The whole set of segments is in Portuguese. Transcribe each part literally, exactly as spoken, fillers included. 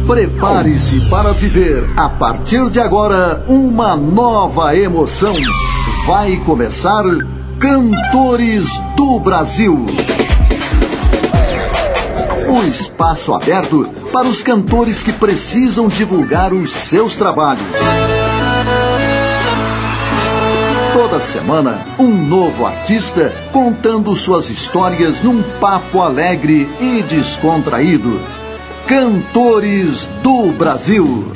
Prepare-se para viver, a partir de agora, uma nova emoção. Vai começar Cantores do Brasil. Um espaço aberto para os cantores que precisam divulgar os seus trabalhos. Toda semana, um novo artista contando suas histórias num papo alegre e descontraído. Cantores do Brasil.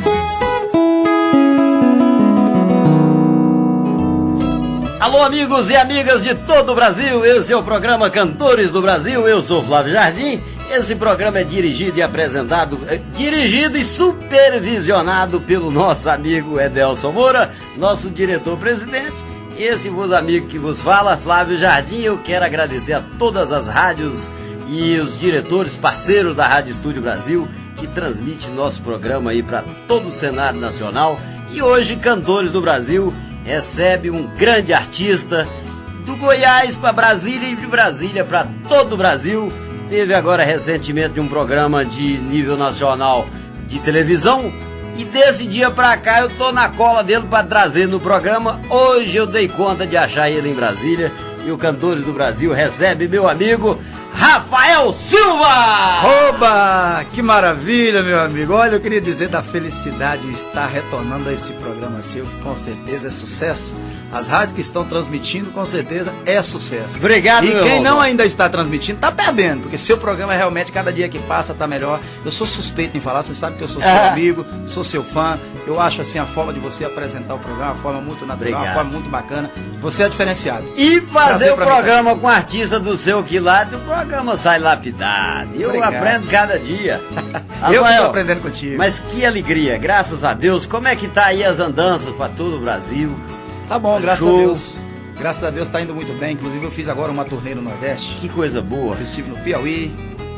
Alô, amigos e amigas de todo o Brasil, esse é o programa Cantores do Brasil, eu sou Flávio Jardim. Esse programa é dirigido e apresentado, é, dirigido e supervisionado pelo nosso amigo Edelson Moura, nosso diretor-presidente. Esse vos amigo que vos fala, Flávio Jardim. Eu quero agradecer a todas as rádios e os diretores parceiros da Rádio Estúdio Brasil, que transmite nosso programa aí para todo o cenário nacional. E hoje, Cantores do Brasil recebe um grande artista do Goiás para Brasília e de Brasília para todo o Brasil. Teve agora recentemente um programa de nível nacional de televisão. E desse dia pra cá eu tô na cola dele pra trazer no programa. Hoje eu dei conta de achar ele em Brasília. E o Cantores do Brasil recebe meu amigo Rafael Silva! Oba! Que maravilha, meu amigo! Olha, eu queria dizer da felicidade de estar retornando a esse programa seu, que com certeza é sucesso. As rádios que estão transmitindo, com certeza, é sucesso. Obrigado, E meu quem irmão. não ainda está transmitindo, está perdendo, porque seu programa é realmente, cada dia que passa, está melhor. Eu sou suspeito em falar, você sabe que eu sou seu Ah. amigo, sou seu fã. Eu acho, assim, a forma de você apresentar o programa, uma forma muito natural, Obrigado. uma forma muito bacana. Você é diferenciado. E fazer Prazer o pra mim, programa com artista do seu quilate, o programa sai lapidado. Eu Obrigado. aprendo cada dia. Eu que Rafael, estou aprendendo contigo. Mas que alegria, graças a Deus. Como é que tá aí as andanças para todo o Brasil? Tá bom, graças Show. a Deus. Graças a Deus está indo muito bem. Inclusive eu fiz agora uma turnê no Nordeste. Que coisa boa. Eu estive no Piauí,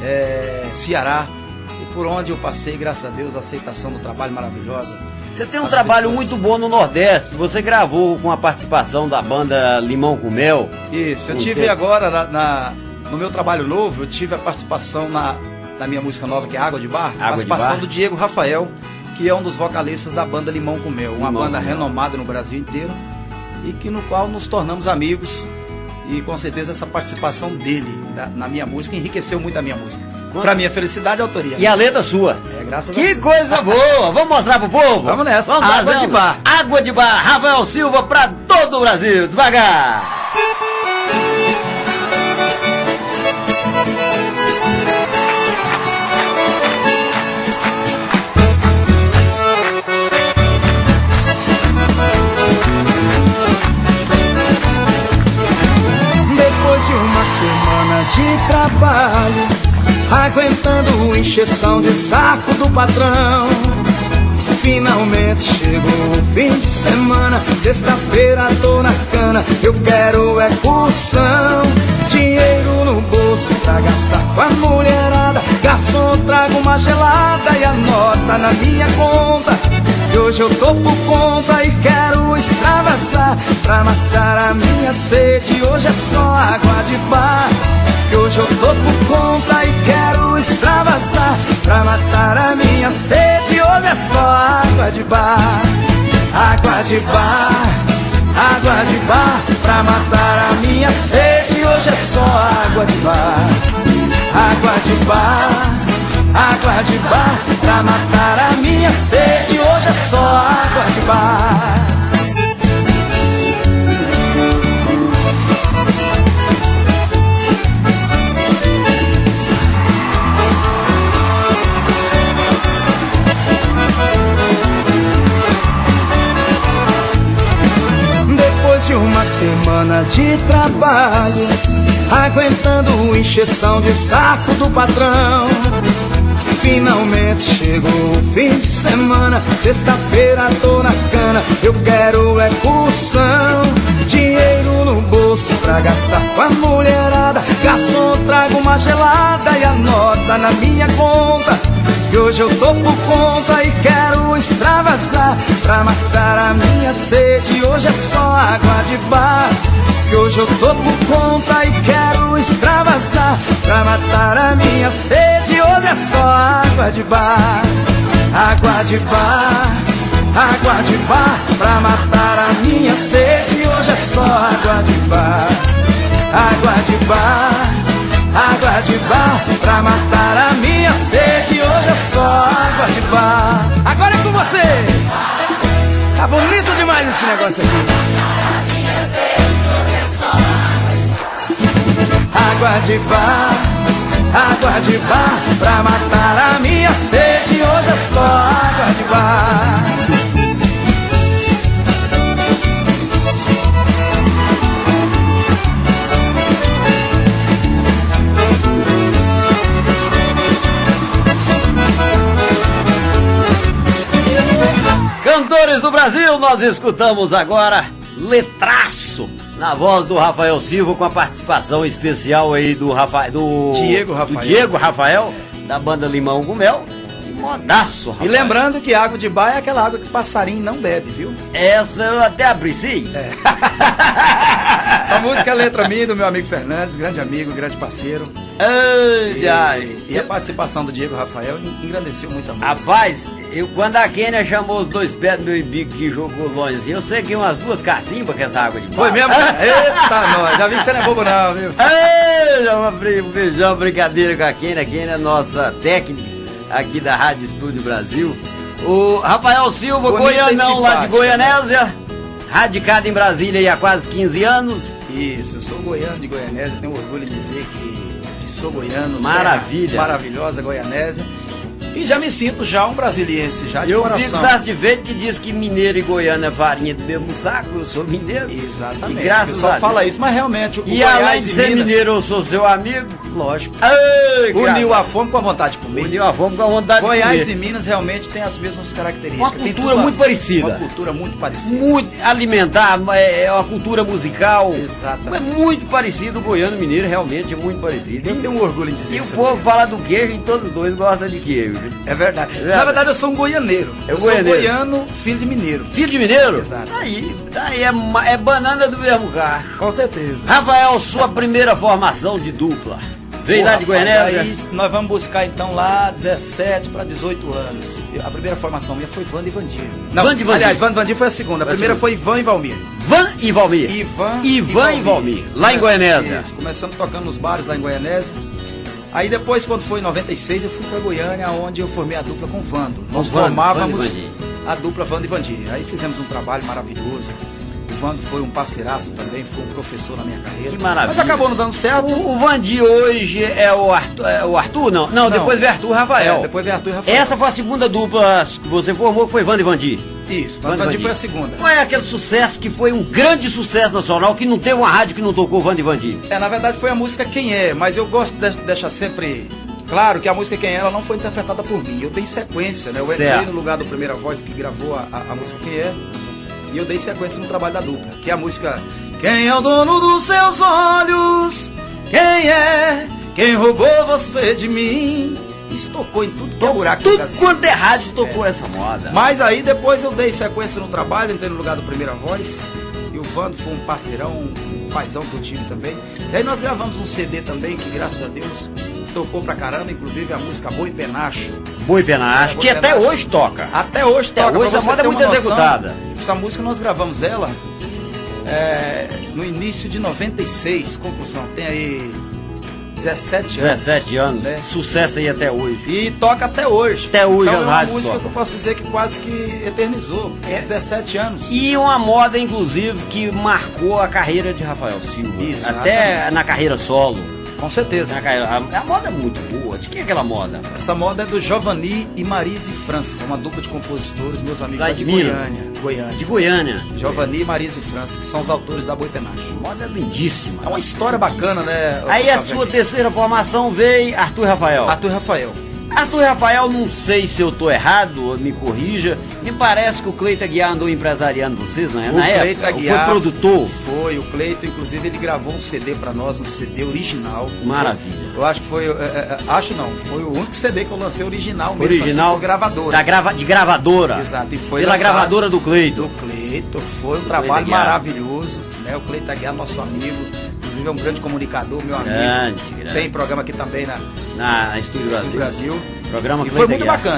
é, Ceará, e por onde eu passei, graças a Deus, a aceitação do trabalho maravilhosa. Você tem um As trabalho pessoas- muito bom no Nordeste. Você gravou com a participação da banda Limão com Mel. Isso, eu Um tive tempo. agora na, na- no meu trabalho novo, eu tive a participação na, na minha música nova, que é Água de Bar, a Água de participação Bar. do Diego Rafael, que é um dos vocalistas da banda Limão com Mel, uma Limão banda com Mel. renomada no Brasil inteiro, e que no qual nos tornamos amigos, e com certeza essa participação dele da- na minha música enriqueceu muito a minha música. Pra minha felicidade, a autoria. E a letra sua. É, graças a Que Deus. coisa boa! Vamos mostrar pro povo? Vamos nessa. Vamos Água trazendo. de Bar. Água de Bar. Rafael Silva pra todo o Brasil. Devagar. Depois de uma semana de trabalho, aguentando encheção de saco do patrão, finalmente chegou o fim de semana. Sexta-feira tô na cana, eu quero é curtição. Dinheiro no bolso pra gastar com a mulherada. Garçom, traga uma gelada e a nota na minha conta. E hoje eu tô por conta e quero extravasar. Pra matar a minha sede, hoje é só água de bar. E hoje eu tô por conta e quero extravasar. Pra matar a minha sede, hoje é só água de bar. Água de bar, água de bar. Pra matar a minha sede, hoje é só água de bar. Água de bar, água de bar. Pra matar a minha sede, hoje é só água de bar. Depois de uma semana de trabalho, aguentando encheção de saco do patrão, finalmente chegou o fim de semana. Sexta-feira tô na cana, eu quero é curtição. Dinheiro no bolso pra gastar com a mulherada. Garçom, traga uma gelada e a nota na minha conta. E hoje eu tô por conta e quero extravasar. Pra matar a minha sede, hoje é só água de bar. E hoje eu tô por conta e quero extravasar. Pra matar a minha sede, hoje é só água de bar. Água de bar, água de bar, pra matar a minha sede. Hoje é só água de bar, água de bar, água de bar, pra matar a minha sede. Hoje é só água de bar. Agora é com vocês. Tá bonito demais esse negócio aqui. Água de bar, água de bar, pra matar a minha sede. Hoje é só água de bar. Cantores do Brasil, nós escutamos agora Letraço, na voz do Rafael Silva, com a participação especial aí do, Rafa, do, Diego Rafael. do Diego Rafael, da banda Limão com Mel. Modaço, Rafael. E lembrando que água de bar é aquela água que passarinho não bebe, viu? Essa eu até apreciei. É. Essa música é letra minha, do meu amigo Fernandes, grande amigo, grande parceiro. Ai, E, ai. e a participação do Diego Rafael engrandeceu muito a música. Rapaz, eu, quando a Kênia chamou os dois pés do meu ibico que jogou longe, eu sequei umas duas cacimbas com essa água de Foi barro. mesmo? Eita, nós. Já vi que você não é bobo não, viu? Ei, já uma brin- um beijão, brincadeira com a Kênia. A Kênia é nossa técnica aqui da Rádio Estúdio Brasil. O Rafael Silva, Bonita e goianão lá de simpática. Goianésia, radicado em Brasília aí há quase quinze anos. Isso, eu sou goiano de Goianésia, tenho orgulho de dizer que, que sou goiano. Maravilha. terra Maravilhosa Goianésia. E já me sinto já um brasiliense, já de Eu coração. fico satisfeito que diz que mineiro e goiano é farinha do mesmo saco, eu sou mineiro. Exatamente. E graças o pessoal a fala Deus. isso, mas realmente o E Goiás além de e ser Minas, mineiro, eu sou seu amigo. lógico, Ei, uniu graças- a fome com a vontade de comer. Uniu a fome com a vontade Goiás de e comer. Minas realmente têm as mesmas características. Uma Tem cultura tudo a- muito parecida. Uma cultura muito parecida. Muito alimentar, é é uma cultura musical. Exatamente. É muito parecido, o goiano e o mineiro realmente é muito parecido. Eu tenho orgulho em dizer E o isso. povo fala do queijo e todos os dois gostam de queijo. É verdade. verdade. Na verdade, eu sou um goianeiro. É eu goianeiro. sou goiano, filho de mineiro. Filho de mineiro? Exato. Aí, aí é, ma- é banana do mesmo carro. Com certeza. Rafael, sua primeira formação de dupla. Veio Pô, lá de rapaz, Goianésia? Aí nós vamos buscar então lá dezessete para dezoito anos. A primeira formação minha foi Vanda e Vandir. Não, Vanda e Vandir. aliás, Vanda e Vandir foi a segunda. A Foi a primeira segunda. foi Ivan e Valmir. Van e Valmir. Ivan, Ivan e Valmir. Lá em Goianésia. Isso, começando tocando nos bares lá em Goianésia. Aí depois, quando foi em noventa e seis, eu fui para Goiânia, onde eu formei a dupla com o Vando. Nós Vando, formávamos Vando e Vandir. a dupla Vando e Vandir. Aí fizemos um trabalho maravilhoso. O Vando foi um parceiraço também, foi um professor na minha carreira. Que maravilha. Mas acabou não dando certo. O, o Vandi hoje é o Arthur, é o Arthur não? não? Não. depois veio Arthur e Rafael. É, depois veio Arthur e Rafael. Essa foi a segunda dupla que você formou, que foi Vanda e Vandir. Isso, Vanda e Vando e Vandir Vandir. foi a segunda. Qual é aquele sucesso que foi um grande sucesso nacional, que não teve uma rádio que não tocou Vanda e Vandir? É, na verdade foi a música Quem É, mas eu gosto de deixar sempre claro que a música Quem É, ela não foi interpretada por mim. Eu dei sequência, né? Eu entrei Certo. no lugar do Primeira Voz que gravou a, a, a música Quem É, e eu dei sequência no trabalho da dupla, que é a música Quem é o dono dos seus olhos? Quem é? Quem roubou você de mim? Isso tocou em tudo que é buraco do Tudo Brasil. quanto é rádio tocou essa moda. Mas aí depois eu dei sequência no trabalho, entrei no lugar do Primeira Voz. E o Vando foi um parceirão, um paizão que eu tive também. E aí nós gravamos um C D também, que graças a Deus tocou pra caramba, inclusive a música Boi Penacho. Boi Penacho, É, que Boi até Penacho. hoje toca. Até hoje Até toca, hoje pra a você moda é ter muito uma noção. executada. Essa música nós gravamos ela é, no início de noventa e seis, conclusão, tem aí dezessete anos. dezessete anos, né? sucesso aí até hoje. E toca até hoje. Até hoje então as é uma rádios música tocam. que eu posso dizer que quase que eternizou. É. dezessete anos. E uma moda, inclusive, que marcou a carreira de Rafael Silva. Exatamente. Até na carreira solo. Com certeza. Na carreira- a, a moda é muito boa. De quem é aquela moda? Essa moda é do Giovanni e Marise França, uma dupla de compositores, meus amigos Lá lá de de Minas. Goiânia. Goiânia. De Goiânia. Giovanni e Marise França, que são os autores da Boi Penacho. A moda é lindíssima. É uma história bacana, né? Aí a Otávio? sua terceira formação veio Arthur e Rafael. Arthur e Rafael. Arthur e Rafael, não sei se eu tô errado, me corrija. Me parece que o Cleito Aguiar andou empresariando vocês, né? O Na Cleito época. Aguiar Foi produtor. Foi, o Cleito, inclusive, ele gravou um C D pra nós, um C D original. Maravilha. Eu acho que foi, é, é, acho não, foi o único C D que eu lancei original mesmo, Original. assim, por gravadora. Da grava, de gravadora. Exato, e foi Pela lançado gravadora do Cleito. Do Cleito, foi um trabalho Aguiar. maravilhoso, né? O Cleito Aguiar, nosso amigo, inclusive é um grande comunicador, meu amigo. Grande, grande. Tem programa aqui também na Na, na Estúdio Brasil. Estúdio Brasil. Programa E Cleito foi muito Aguiar. bacana.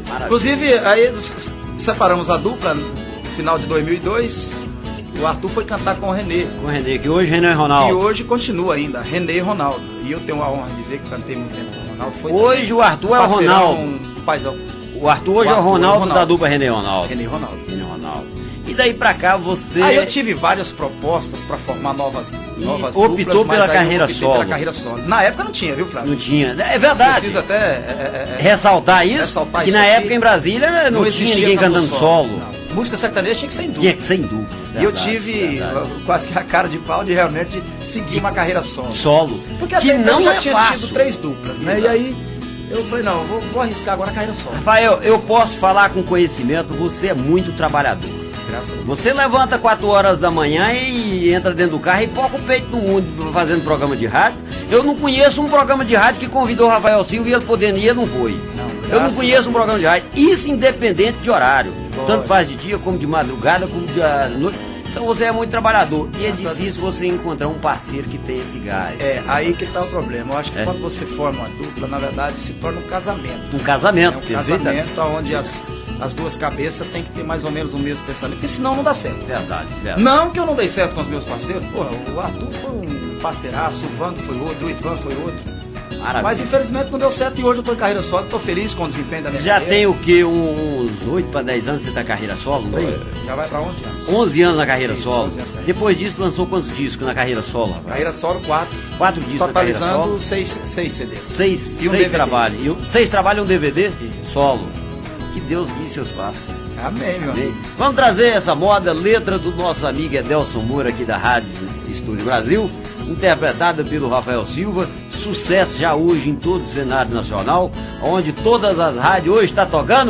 Maravilha. Inclusive, aí separamos a dupla no final de dois mil e dois. O Arthur foi cantar com o Renê. Com o Renê, que hoje Renê e Ronaldo. E hoje continua ainda, Renê e Ronaldo. E eu tenho a honra de dizer que cantei muito tempo com o Ronaldo. Foi hoje o Arthur é o Ronaldo. Um paizão. O Arthur hoje o Arthur, é o Ronaldo, Ronaldo da dupla Renê e Ronaldo. Renê e Ronaldo. Renê e Ronaldo. E daí pra cá você... Aí eu tive várias propostas pra formar novas, novas optou duplas, pela carreira optei solo. pela carreira solo. Na época não tinha, viu, Flávio? Não tinha. É verdade. Preciso até é, é, ressaltar isso, ressaltar que isso na aqui, época em Brasília não, não tinha ninguém cantando solo. solo. Música sertaneja tinha que ser sem dúvida. Tinha que ser sem dúvida. E eu tive verdade. quase que a cara de pau de realmente seguir uma carreira solo. Solo. Porque que até não então já é tinha fácil. tido três duplas, né? E aí eu falei, não, vou, vou arriscar agora a carreira solo. Rafael, eu posso falar com conhecimento, você é muito trabalhador. Graças a Deus. Você levanta quatro horas da manhã e entra dentro do carro e poca o peito no mundo fazendo programa de rádio. Eu não conheço um programa de rádio que convidou o Rafael Silva e ele podendo ir, ele não foi. Não, eu não conheço um programa de rádio. Isso independente de horário. Pode. Tanto faz de dia, como de madrugada, como de noite. Então você é muito trabalhador. E é difícil você encontrar um parceiro que tenha esse gás. É, aí que tá o problema. Eu acho que é. quando você forma uma dupla, na verdade, se torna um casamento. Um casamento, é um casamento onde as... As duas cabeças tem que ter mais ou menos o mesmo pensamento, porque senão não dá certo. Verdade, verdade. Não que eu não dei certo com os meus parceiros. Porra, o Arthur foi um parceiraço, o Vando foi outro, o Ivan foi outro. Maravilha. Mas infelizmente não deu certo e hoje eu tô em carreira solo, tô feliz com o desempenho da minha já carreira. Já tem o quê? Uns oito para dez anos você tá carreira solo? Não é? Já vai para onze anos. onze anos na carreira Isso, solo. onze anos carreira. Depois disso lançou quantos discos na carreira solo? Rapaz? Carreira solo, quatro. Quatro discos na carreira solo? Totalizando seis, seis C Ds. Seis, e um seis trabalhos. E um, seis trabalhos e um D V D solo. Que Deus guie seus passos. Amém, meu amigo. Vamos trazer essa moda, letra do nosso amigo Edelson Moura aqui da Rádio Estúdio Brasil, interpretada pelo Rafael Silva, sucesso já hoje em todo o cenário nacional, onde todas as rádios hoje estão tocando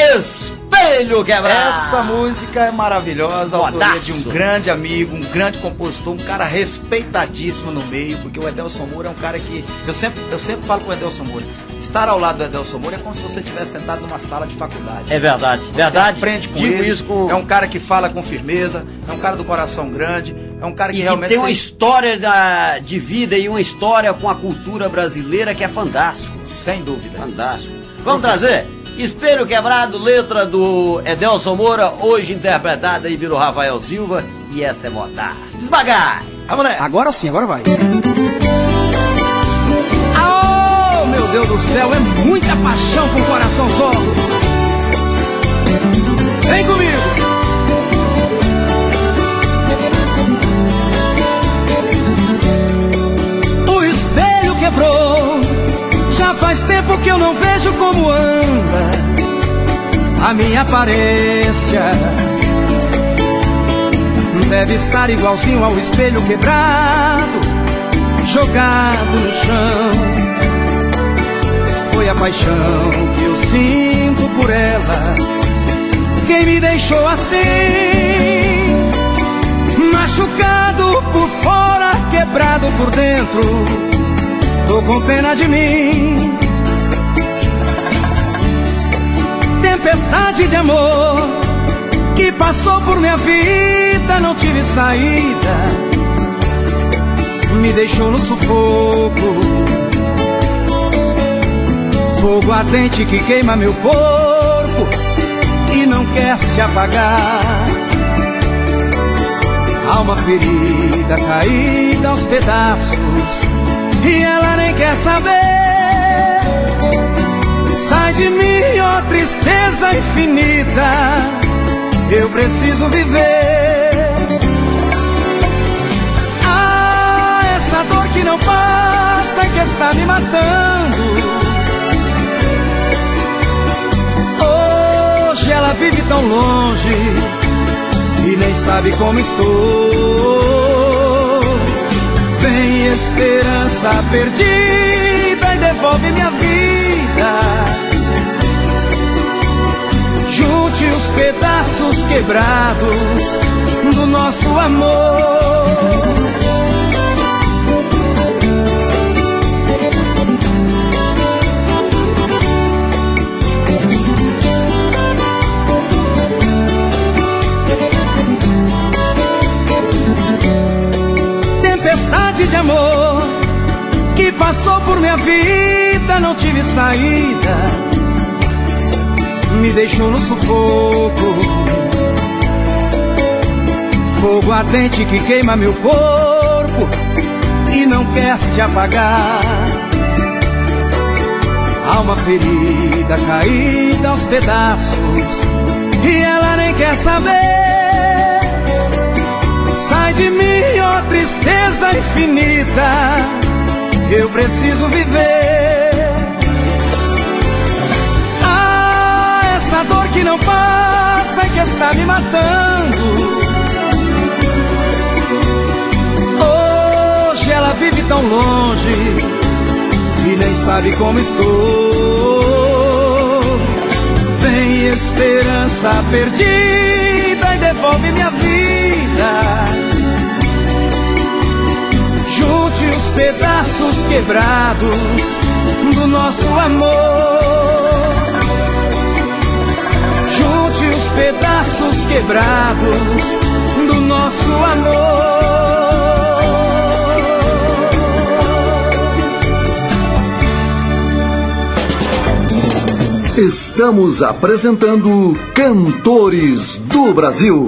Espelho Quebrado. Essa música é maravilhosa, a autoria de um grande amigo, um grande compositor, um cara respeitadíssimo no meio, porque o Edelson Moura é um cara que, eu sempre, eu sempre falo com o Edelson Moura, estar ao lado do Edelson Moura é como se você estivesse sentado numa sala de faculdade. É verdade, você verdade. aprende com Digo ele, isso com... é um cara que fala com firmeza, é um cara do coração grande, é um cara que e realmente... tem uma história da, de vida e uma história com a cultura brasileira que é fantástico. Sem dúvida. Fantástico. Vamos Professor. trazer Espelho Quebrado, letra do Edelson Moura, hoje interpretada aí pelo Rafael Silva, e essa é modasta. Desbagai! Agora sim, agora vai. Meu Deus do céu, é muita paixão com o coração só. Vem comigo. O espelho quebrou. Já faz tempo que eu não vejo como anda a minha aparência. Deve estar igualzinho ao espelho quebrado, jogado no chão. Foi a paixão que eu sinto por ela quem me deixou assim, machucado por fora, quebrado por dentro. Tô com pena de mim. Tempestade de amor que passou por minha vida, não tive saída, me deixou no sufoco. Fogo ardente que queima meu corpo e não quer se apagar. Alma ferida, caída aos pedaços, e ela nem quer saber. Sai de mim, ó tristeza infinita, eu preciso viver. Ah, essa dor que não passa, que está me matando. Hoje ela vive tão longe e nem sabe como estou. Vem esperança perdida e devolve minha vida. Junte os pedaços quebrados do nosso amor. Tempestade de amor que passou por minha vida, não tive saída, me deixou no sufoco. Fogo ardente que queima meu corpo e não quer se apagar. Alma ferida, caída aos pedaços, e ela nem quer saber. Sai de mim, ó tristeza infinita, eu preciso viver. Ah, essa dor que não passa e que está me matando. Hoje ela vive tão longe e nem sabe como estou. Vem esperança perdida e devolve minha vida. Junte os pedaços quebrados do nosso amor. Junte os pedaços quebrados do nosso amor. Estamos apresentando Cantores do Brasil.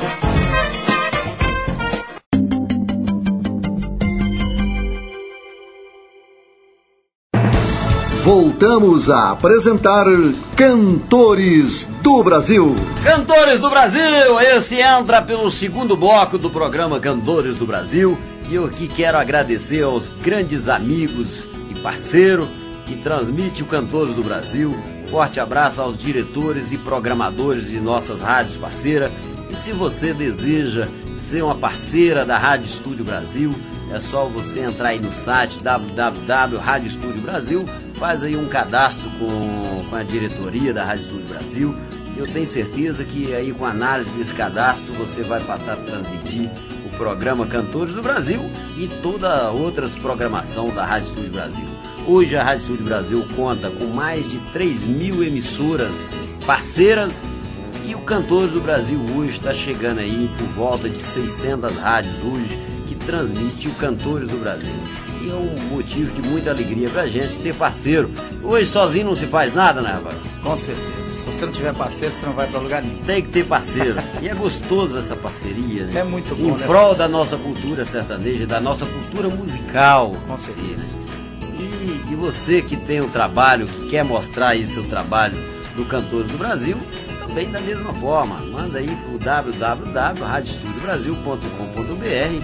Voltamos a apresentar Cantores do Brasil. Cantores do Brasil, esse entra pelo segundo bloco do programa Cantores do Brasil. E eu aqui quero agradecer aos grandes amigos e parceiros que transmitem o Cantores do Brasil. Forte abraço aos diretores e programadores de nossas rádios parceiras. E se você deseja ser uma parceira da Rádio Estúdio Brasil, é só você entrar aí no site w w w ponto rádio estúdio brasil, faz aí um cadastro com, com a diretoria da Rádio Estúdio Brasil. Eu tenho certeza que aí com a análise desse cadastro você vai passar a transmitir o programa Cantores do Brasil e toda a outras programação da Rádio Estúdio Brasil. Hoje a Rádio Estúdio Brasil conta com mais de três mil emissoras parceiras e o Cantores do Brasil hoje está chegando aí por volta de seiscentas rádios hoje que transmite o Cantores do Brasil. E é um motivo de muita alegria pra gente ter parceiro. Hoje sozinho não se faz nada, né, Rafael? Com certeza. Se você não tiver parceiro, você não vai pra lugar nenhum. Tem que ter parceiro. E é gostoso essa parceria, né? É muito bom, em né? prol da nossa cultura sertaneja, da nossa cultura musical. Com certeza. E, e você que tem um trabalho, que quer mostrar aí seu trabalho do Cantores do Brasil, também da mesma forma. Manda aí pro w w w ponto rádio estúdio brasil ponto com ponto b r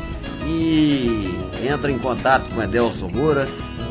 e entra em contato com Edelson Moura.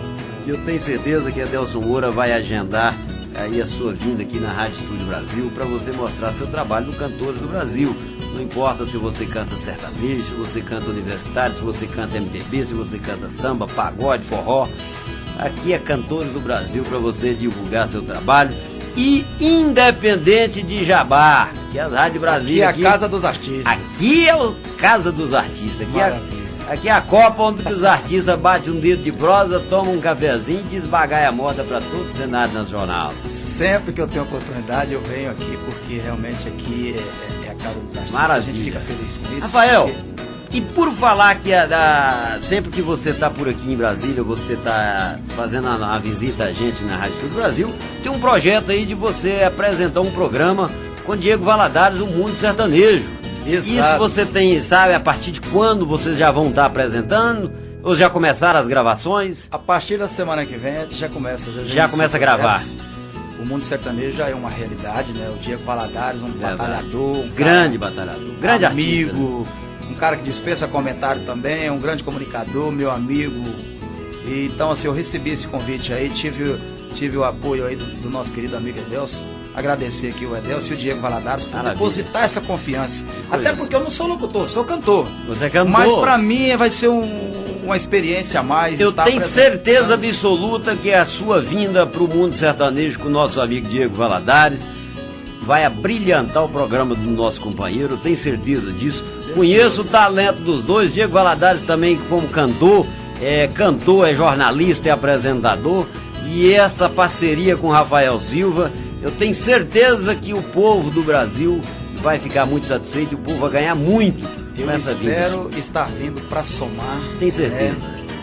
E eu tenho certeza que Edelson Moura vai agendar aí a sua vinda aqui na Rádio Estúdio Brasil para você mostrar seu trabalho no Cantores do Brasil. Não importa se você canta sertanejo, se você canta universitário, se você canta M P B, se você canta samba, pagode, forró. Aqui é Cantores do Brasil para você divulgar seu trabalho. E independente de jabá, que é a Rádio Brasil. Aqui é a casa dos artistas. Aqui é a casa dos artistas. Aqui é, aqui é a Copa onde os artistas batem um dedo de prosa, tomam um cafezinho e desbagaia a moda para todo o Senado Nacional. Sempre que eu tenho oportunidade eu venho aqui, porque realmente aqui é, é a casa dos artistas. Maravilha. A gente fica feliz com isso. Rafael, porque... e por falar que a, a, sempre que você está por aqui em Brasília, você está fazendo a, a visita a gente na Rádio Estúdio Brasil, tem um projeto aí de você apresentar um programa com Diego Valadares, o Mundo Sertanejo. Exato. Isso você tem, sabe, a partir de quando vocês já vão estar apresentando? Ou já começaram as gravações? A partir da semana que vem a gente já começa. Já, já começa a gravar. O Mundo Sertanejo já é uma realidade, né? O Diego Valadares, um Verdade. batalhador. Um grande batalhador. Grande amigo. Artista, né? Um cara que dispensa comentário também, é um grande comunicador, meu amigo. E, então, assim, eu recebi esse convite aí, tive, tive o apoio aí do, do nosso querido amigo Edelson. Agradecer aqui o Edelson e o Diego Valadares por Maravilha. depositar essa confiança. Foi. Até porque eu não sou locutor, sou cantor. Você é cantor. Mas pra mim vai ser um, uma experiência a mais. Eu tenho certeza absoluta que a sua vinda pro Mundo Sertanejo com o nosso amigo Diego Valadares vai abrilhantar o programa do nosso companheiro, eu tenho certeza disso. Conheço o talento dos dois, Diego Valadares também como cantor, é cantor, é jornalista, é apresentador, e essa parceria com Rafael Silva, eu tenho certeza que o povo do Brasil vai ficar muito satisfeito, o povo vai ganhar muito eu com essa espero vinda. estar vindo para somar. Tem certeza. Né? E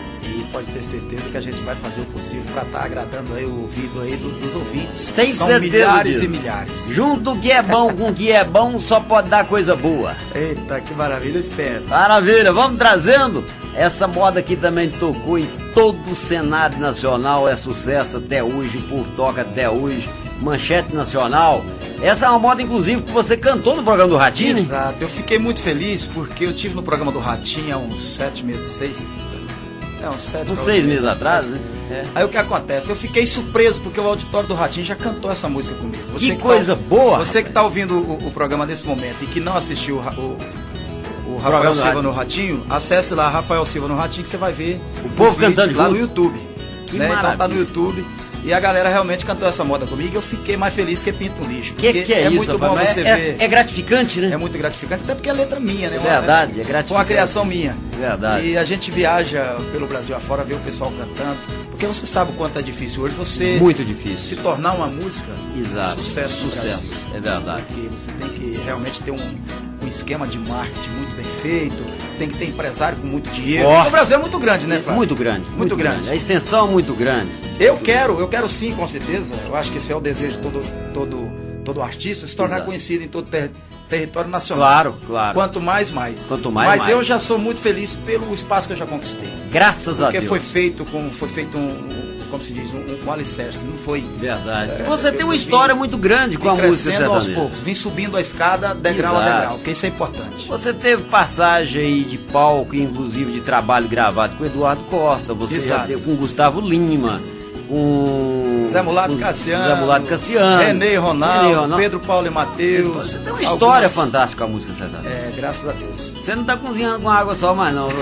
pode ter certeza que a gente vai fazer o possível para estar tá agradando aí o ouvido aí do, dos ouvintes. Tem São certeza milhares disso. e milhares. Junto o que é bom com o que é bom só pode dar coisa boa. Eita, que maravilha, eu espero. Maravilha, vamos trazendo. Essa moda aqui também tocou em todo o cenário nacional, é sucesso até hoje, o povo toca até hoje, manchete nacional. Essa é uma moda, inclusive, que você cantou no programa do Ratinho. Exato, eu fiquei muito feliz porque eu tive no programa do Ratinho há uns sete meses, seis... É, uns sete... Uns seis meses atrás, né? É. Aí o que acontece? Eu fiquei surpreso porque o auditório do Ratinho já cantou essa música comigo. Você que, que coisa tá, boa! Você que está ouvindo o, o programa nesse momento e que não assistiu o, o, o Rafael Silva no Ratinho, acesse lá Rafael Silva no Ratinho que você vai ver o povo cantando lá junto. no YouTube. Que né? maravilha. Então tá no YouTube. E a galera realmente cantou essa moda comigo e eu fiquei mais feliz que pinta um lixo. Que que é, é isso, muito bom rapaz? você é, ver. É gratificante, né? É muito gratificante, até porque é letra minha, né? É verdade, é gratificante. Foi uma criação minha. Verdade. E a gente viaja pelo Brasil afora, vê o pessoal cantando. Porque você sabe o quanto é difícil hoje você... Muito difícil. Se tornar uma música... Exato. Sucesso no Sucesso, Brasil. é verdade. Porque você tem que realmente ter um, um esquema de marketing muito bem feito, tem que ter empresário com muito dinheiro. Forte. O Brasil é muito grande, né, Flávio? Muito grande. Muito, muito grande. grande. A extensão é muito grande. Eu quero, eu quero sim, com certeza. Eu acho que esse é o desejo de todo, todo, todo artista, se tornar Exato. conhecido em todo ter, território nacional. Claro, claro. Quanto mais, mais. Quanto mais, Mas mais. eu já sou muito feliz pelo espaço que eu já conquistei. Graças a Porque Deus. foi feito com, foi feito um, como se diz, um, um alicerce, não foi... Verdade. É, Você eu- tem uma eu história vim- muito grande com a Vim música crescendo aos sertaneja. poucos, vim subindo a escada degrau Exato. a degrau, porque isso é importante. Você teve passagem aí de palco, inclusive de trabalho gravado com Eduardo Costa, você Exato. já teve com Gustavo Lima, com Zé Mulato com Cassiano, Zé Mulato Cassiano, Renê Ronaldo, Renê Ronaldo. Pedro Paulo e Matheus. Você tem uma história algumas- fantástica com a música sertaneja. É, graças a Deus. Você não tá cozinhando com água só mais não, viu?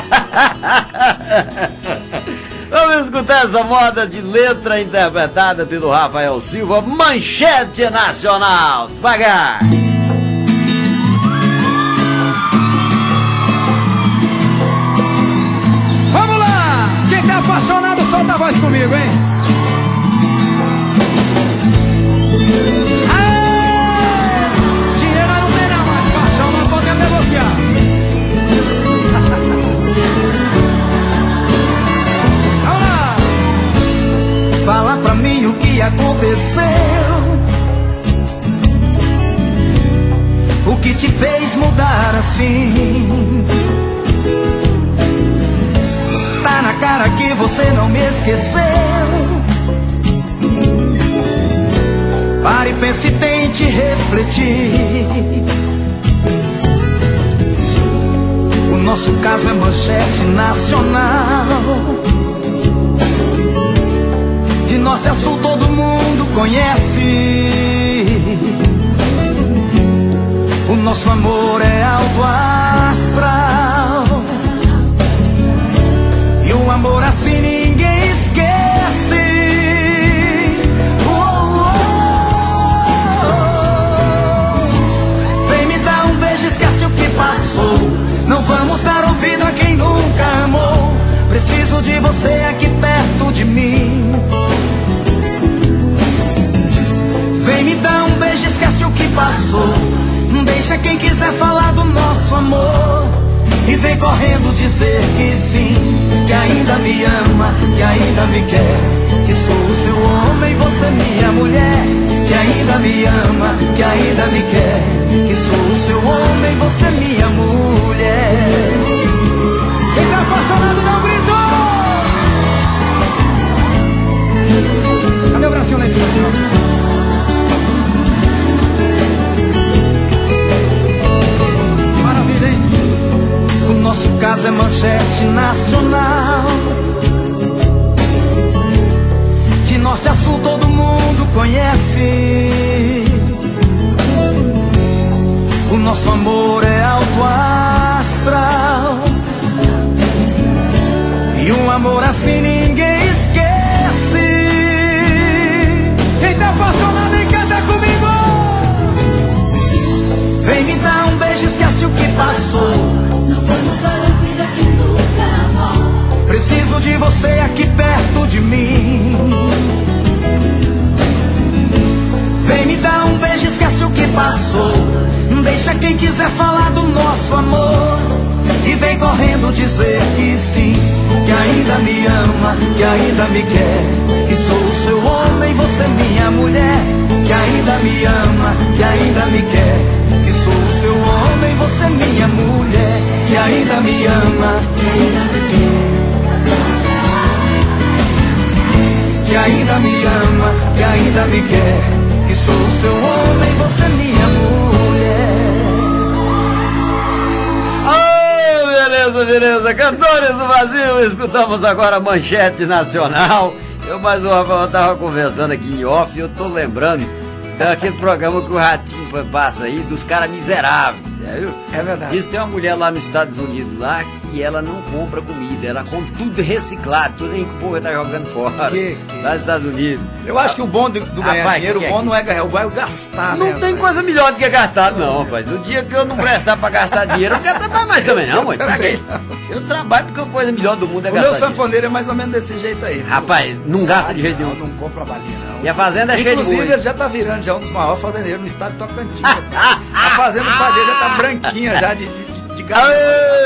Vamos escutar essa moda de letra interpretada pelo Rafael Silva, Manchete Nacional. Devagar. Vamos lá! Quem tá apaixonado, solta a voz comigo, hein? Aê! Dinheiro não tem não, mas paixão nós podemos negociar. Vamos lá! Fala pra mim o que aconteceu, o que te fez mudar assim. Tá na cara que você não me esqueceu. Pare, pense e tente refletir. O nosso caso é manchete nacional. De norte a sul todo mundo conhece. O nosso amor é alto astral. E o amor assim ninguém esquece. Oh, oh, oh. Vem me dar um beijo, esquece o que passou. Não vamos dar ouvido a quem nunca amou. Preciso de você aqui perto de mim. Vem me dar um beijo, esquece o que passou. Deixa quem quiser falar do nosso amor. E vem correndo dizer que sim, que ainda me ama, que ainda me quer. Que sou o seu homem, você minha mulher. Que ainda me ama, que ainda me quer. Que sou o seu homem, você minha mulher. Quem tá apaixonado não gritou! Cadê o Brasil lá em cima, senhor? Maravilha, hein? O nosso caso é manchete nacional. De norte a sul todo mundo conhece. O nosso amor é alto astral. E um amor assim ninguém esquece. Quem tá apaixonado e canta comigo? Vem me dar um beijo, esquece o que passou. Não vamos dar ouvido a quem nunca amou. Preciso de você aqui perto de mim. Vem me dar um beijo, esquece o que passou. Deixa quem quiser falar do nosso amor. E vem correndo dizer que sim, que que ainda me ama, que ainda me quer, que sou o seu homem, você minha mulher, que ainda me ama, que ainda me quer, que sou o seu homem, você minha mulher, que ainda me ama, que ainda me quer, que ainda me ama, que ainda me quer, que sou o seu homem, você minha mulher. Oh, beleza, beleza. Cantores do Brasil, escutamos agora a manchete nacional. Eu mais uma vez estava conversando aqui em off e eu tô lembrando daquele programa que o Ratinho passa aí, dos caras miseráveis, viu? É verdade. Isso tem uma mulher lá nos Estados Unidos lá que ela não compra comida, ela compra tudo reciclado, tudo em que o povo tá jogando fora. Que, que... Lá nos Estados Unidos. Eu acho que o bom do, do ganhar Rapaz, dinheiro, que o que bom é não é ganhar, o bom é gastar, Não né, tem rapaz? coisa melhor do que gastar, não, rapaz. O dia que eu não prestar pra gastar dinheiro, eu não quero trabalhar mais também, não, mãe. Pra quê? Eu trabalho porque a coisa melhor do mundo é O gastar meu dinheiro. sanfoneiro é mais ou menos desse jeito aí. Rapaz, não gasta de jeito não, nenhum. não compra balinha, não. E a fazenda é cheia de Inclusive, boi. ele já tá virando já um dos maiores fazendeiros no estado de Tocantins. A fazenda do pai dele já tá branquinha já de, de, de gado.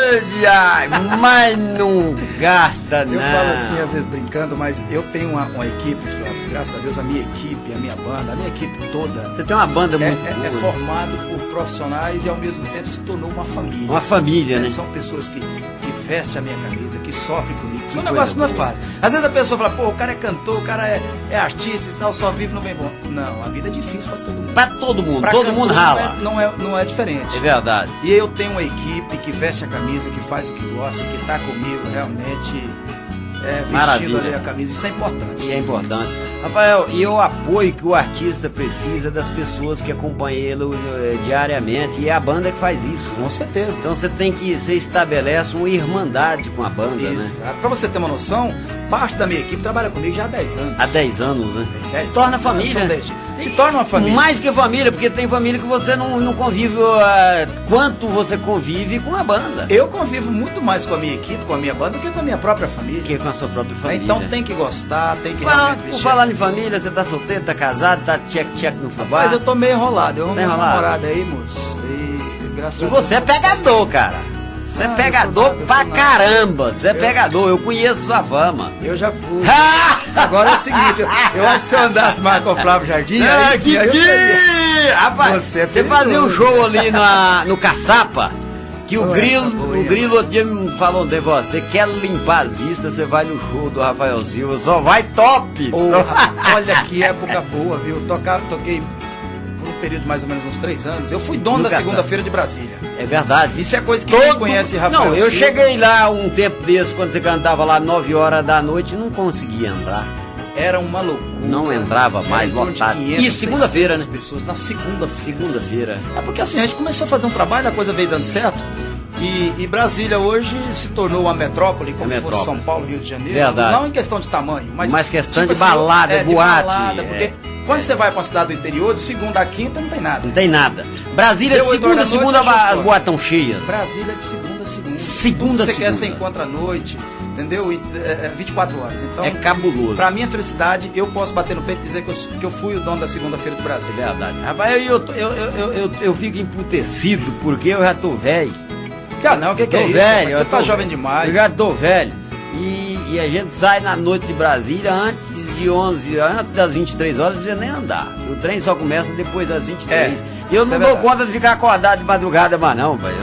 Ai, mas não gasta Eu nada. falo assim, às vezes brincando, mas eu tenho uma, uma equipe, Flávio, graças a Deus, a minha equipe, a minha banda, a minha equipe toda Você tem uma banda é, muito é, boa. é formado por profissionais e ao mesmo tempo se tornou uma família. Uma família, né? São pessoas que, que vestem a minha camisa, que sofrem comigo. Que o coisa negócio não é boa. fácil. Às vezes a pessoa fala, pô, o cara é cantor, o cara é, é artista e tal, só vive no bem bom. Não, a vida é difícil pra todo mundo. Pra todo mundo, Pra todo cantor mundo não é- rala. Não é, não é diferente. É verdade. E eu tenho uma equipe que veste a camisa, que faz o que gosta, que tá comigo realmente é, vestindo Maravilha. ali a camisa. Isso é importante. E é importante. Rafael, e o apoio que o artista precisa das pessoas que acompanham ele eh, diariamente. E é a banda que faz isso. Com certeza. Então você tem que, você estabelece uma irmandade com a banda, né? Exato. Pra você ter uma noção, parte da minha equipe trabalha comigo já há dez anos. Há dez anos, né? dez Se torna anos, família. são né? dez. Se torna uma família. Mais que família, porque tem família que você não, não convive uh, quanto você convive com a banda. Eu convivo muito mais com a minha equipe, com a minha banda, do que com a minha própria família. Que com a sua própria família. Então tem que gostar, tem que Fala, realmente por vestir. falar em família, você tá solteiro, tá casado, tá check-check no fubá? Mas eu tô meio enrolado. Eu Tá arrumei uma enrolado? namorada aí, moço. E graças E a Deus. você é pegador, cara. Você é Ah, eu pegador sou nada, eu pra sou nada. caramba. Você é Eu- pegador, eu conheço sua fama. Eu já fui. Agora é o seguinte, eu, eu acho que se eu andasse mais com o Flávio Jardim, Ah, aí, sim, que aí eu seria. dia! Rapaz, Você é você perigoso. fazia um show ali na, no Caçapa, que o Ué, Grilo, tá bom, o ia. Grilo outro dia me falou de você, quer limpar as vistas, você vai no show do Rafael Silva, só vai top! Ô, Só- rapaz, olha que época boa, viu? Tocava, toquei por um período mais ou menos uns três anos. Eu fui dono No da Caçapa. segunda-feira de Brasília. É verdade. Isso é coisa que quem conhece Rafael Não, eu Silva. cheguei lá um tempo desse, quando você cantava lá nove horas da noite, não conseguia entrar. Era uma loucura. Não entrava mais, Era em torno de lotado. quinhentas, E segunda-feira, né? seiscentas pessoas, na segunda-feira. Segunda-feira. É porque assim, a gente começou a fazer um trabalho, a coisa veio dando certo. E, e Brasília hoje se tornou uma metrópole, como É se fosse metrópole. São Paulo, Rio de Janeiro. Verdade. Não em questão de tamanho, mas. Mas questão tipo de balada, é, de boate, balada, é. porque quando você vai pra uma cidade do interior, de segunda a quinta não tem nada. Não tem nada. Brasília, Deu oito segunda, horas da segunda, noite, fechou as as boas estão cheias. Brasília de segunda a segunda. Segunda Tudo que a você quer, segunda. você encontra à noite, entendeu? E, é, vinte e quatro horas. Então, É cabuloso. pra minha felicidade, eu posso bater no peito e dizer que eu, que eu fui o dono da segunda-feira de Brasília. Verdade. Rafael, eu, tô- eu, eu, eu, eu, eu fico emputecido porque eu já tô velho. Ah, não, o que, que é Tô isso? velho. rapaz? eu Você tô tá velho. jovem demais. Eu já tô velho. E, e a gente sai na noite de Brasília antes de onze, antes das vinte e três horas, não precisa nem andar. O trem só começa depois das vinte e três. É, e eu isso não é dou verdade. conta de ficar acordado de madrugada mais não, pai.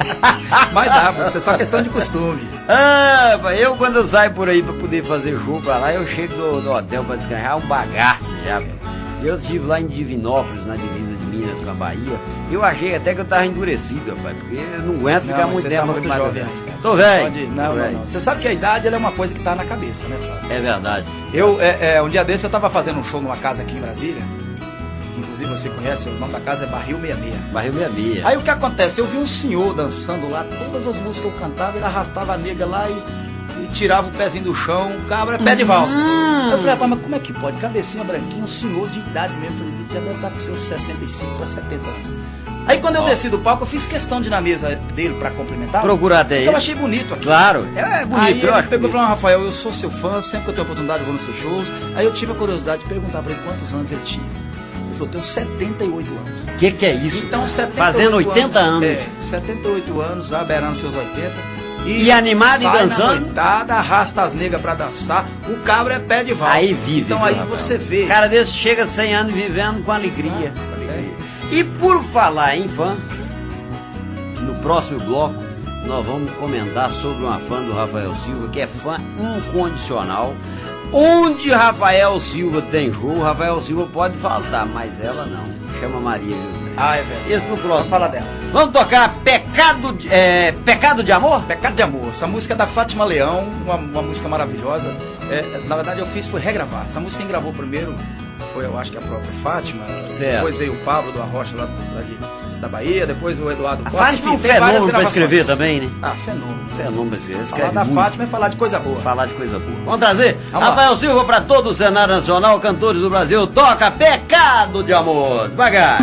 Mas dá, mas é só questão de costume. Ah, pai, eu quando eu saio por aí pra poder fazer show pra lá, eu chego do, do hotel pra descansar, é um bagaço já. pai. Eu estive lá em Divinópolis, na divisa de Minas com a Bahia, eu achei até que eu tava endurecido, rapaz, porque eu não aguento Não, ficar mas muito você tempo tá muito mais jovem velho. ainda. Tô velho. Pode- tô Não, não, velho. não. Você sabe que a idade ela é uma coisa que tá na cabeça, né, Flávio? É verdade. Eu, é, é, um dia desse eu tava fazendo um show numa casa aqui em Brasília, que inclusive você conhece, o nome da casa é Barril sessenta e seis. Barril meia meia. Aí o que acontece? Eu vi um senhor dançando lá, todas as músicas que eu cantava, ele arrastava a nega lá e, e tirava o pezinho do chão, o cabra é pé de valsa. Hum. Eu falei, rapaz, mas como é que pode? Cabecinha branquinha, um senhor de idade mesmo, eu falei, já deve estar com seus sessenta e cinco para setenta anos. Aí quando eu desci do palco, eu fiz questão de ir na mesa dele pra cumprimentar. Procurar até porque ele. eu achei bonito aqui. Claro, é bonito. Aí eu ele acho pegou e bonito. falou, Rafael, eu sou seu fã, sempre que eu tenho oportunidade eu vou nos seus shows. Aí eu tive a curiosidade de perguntar pra ele quantos anos ele tinha. Ele falou, eu tenho setenta e oito anos. Que que é isso? Então, setenta e oito Fazendo oitenta anos. É, setenta e oito anos, já beirando seus oitenta. E, e animado e dançando. Noitada, arrasta as negras pra dançar. O cabra é pé de valsa. Aí vive. Então aí você vê. Cara desse chega cem anos vivendo com alegria. Exato, com alegria. É. E por falar em fã, no próximo bloco nós vamos comentar sobre uma fã do Rafael Silva, que é fã incondicional. Onde Rafael Silva tem show, Rafael Silva pode faltar, mas ela não. Chama Maria José. Ah, é velho. Esse no próximo. Fala dela. Vamos tocar Pecado de, é, Pecado de Amor? Pecado de Amor. Essa música é da Fátima Leão, uma, uma música maravilhosa. É, na verdade eu fiz foi regravar. Essa música quem gravou primeiro foi, eu acho que a própria Fátima. Certo. Depois veio o Pablo do Arrocha lá, lá de, da Bahia, depois o Eduardo A Costa. Fátima é um Enfim, tem várias fenômeno pra gravações. escrever também, né? Ah, fenômeno. Fenômeno pra escrever. Falar Escreve da muito. Fátima é falar de coisa boa. Falar de coisa boa. Vamos trazer Vamos Rafael lá. Silva pra todo o cenário nacional, cantores do Brasil. Toca Pecado de Amor. Devagar.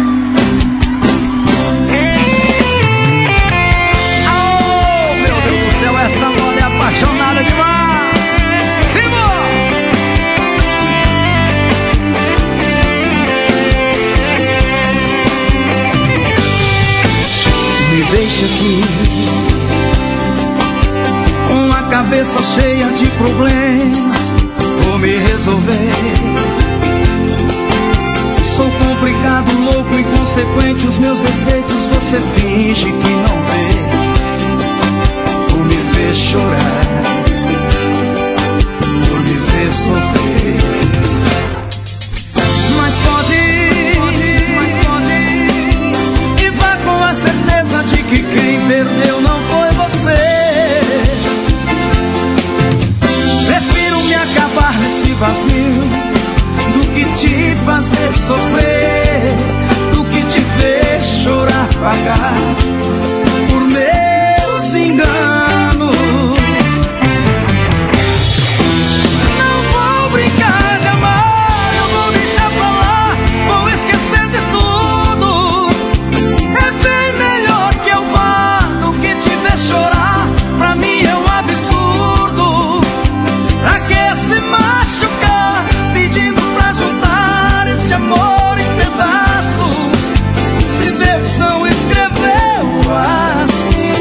Oh, meu Deus do céu, essa mulher apaixonada demais. Simão! Me deixa aqui com a cabeça cheia de problemas. Vou me resolver. Sou complicado, louco, inconsequente. Os meus defeitos você finge que não vê. Por me ver chorar, por me ver sofrer. Mas pode ir, mas pode ir. E vá com a certeza de que quem perdeu não foi você. Prefiro me acabar nesse vazio do que te fazer sofrer, do que te ver chorar, pagar por meus enganos. Não vou brincar de amar, eu vou deixar pra lá, vou esquecer de tudo. É bem melhor que eu vá do que te ver chorar, pra mim é um absurdo. Pra que se machucar, pedindo pra juntar esse amor em pedaços, se Deus não escreveu assim.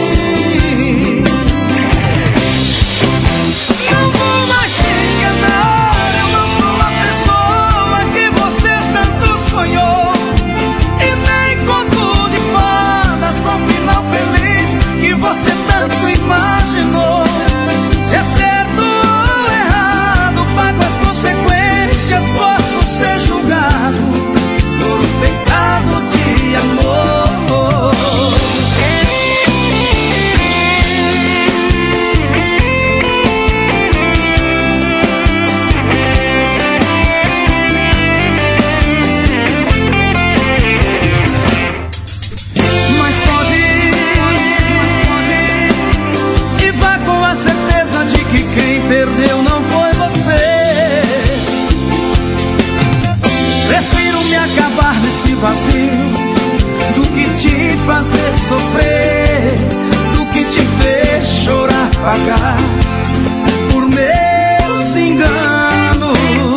Não vou mais te enganar, eu não sou a pessoa que você tanto sonhou. E nem conto de fadas com final feliz que você tanto imaginou. Se é certo ou errado, pago as consequências, posso ser julgado por um pecado de amor. Mas pode ir, mas pode ir. E vá com a certeza de que quem perdeu não foi você. Prefiro me acabar nesse vazio do que te fazer sofrer, do que te ver chorar, pagar por meus enganos.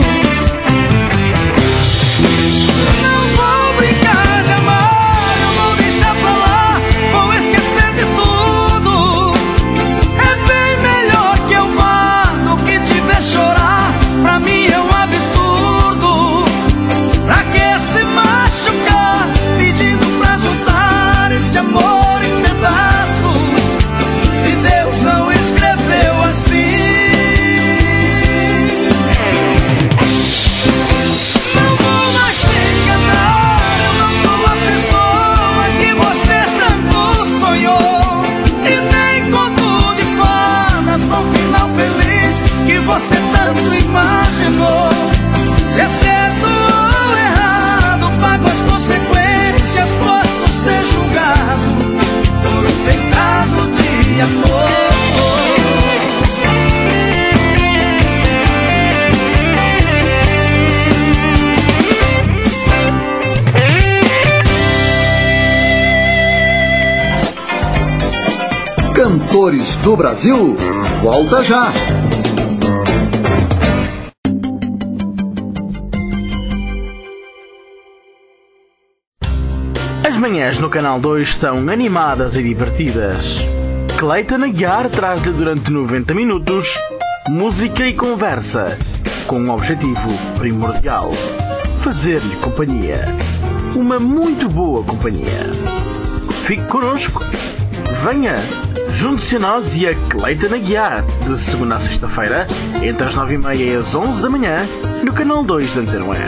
Não vou brincar de amar, eu vou deixar pra lá, vou esquecer de tudo. É bem melhor que eu vá do que te ver chorar, pra mim é um absurdo. Pra que se machucar, pedindo pra juntar esse amor em pedaços, se Deus não escreveu assim. Não vou mais te enganar, eu não sou a pessoa que você tanto sonhou. E nem conto de fadas com final feliz que você tanto imaginou. Se é certo ou errado, pago as consequências, posso ser julgado por um pecado de amor. Cantores do Brasil, volta já. As manhãs no Canal dois são animadas e divertidas. Clayton Aguiar traz-lhe durante noventa minutos música e conversa, com um objetivo primordial: fazer-lhe companhia. Uma muito boa companhia. Fique connosco. Venha, junte-se a nós e a Clayton Aguiar, de segunda a sexta-feira, entre as nove e meia e as onze da manhã, no canal dois da Antena Web.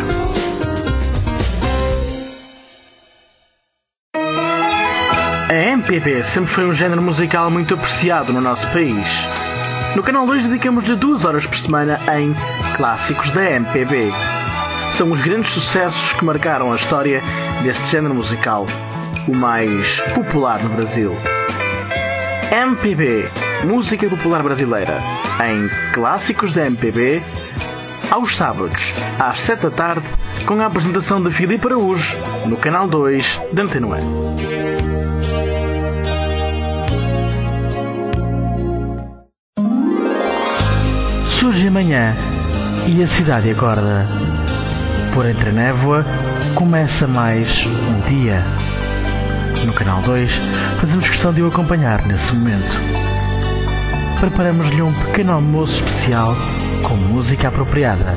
A M P B sempre foi um género musical muito apreciado no nosso país. No canal dois dedicamos-lhe duas horas por semana em Clássicos da M P B. São os grandes sucessos que marcaram a história deste género musical, o mais popular no Brasil. M P B, música popular brasileira, em Clássicos da M P B, aos sábados, às sete da tarde, com a apresentação de Filipe Araújo, no canal dois da Antena Web. Surge amanhã e a cidade acorda. Por entre a névoa, começa mais um dia. No canal dois, fazemos questão de o acompanhar nesse momento. Preparamos-lhe um pequeno almoço especial com música apropriada.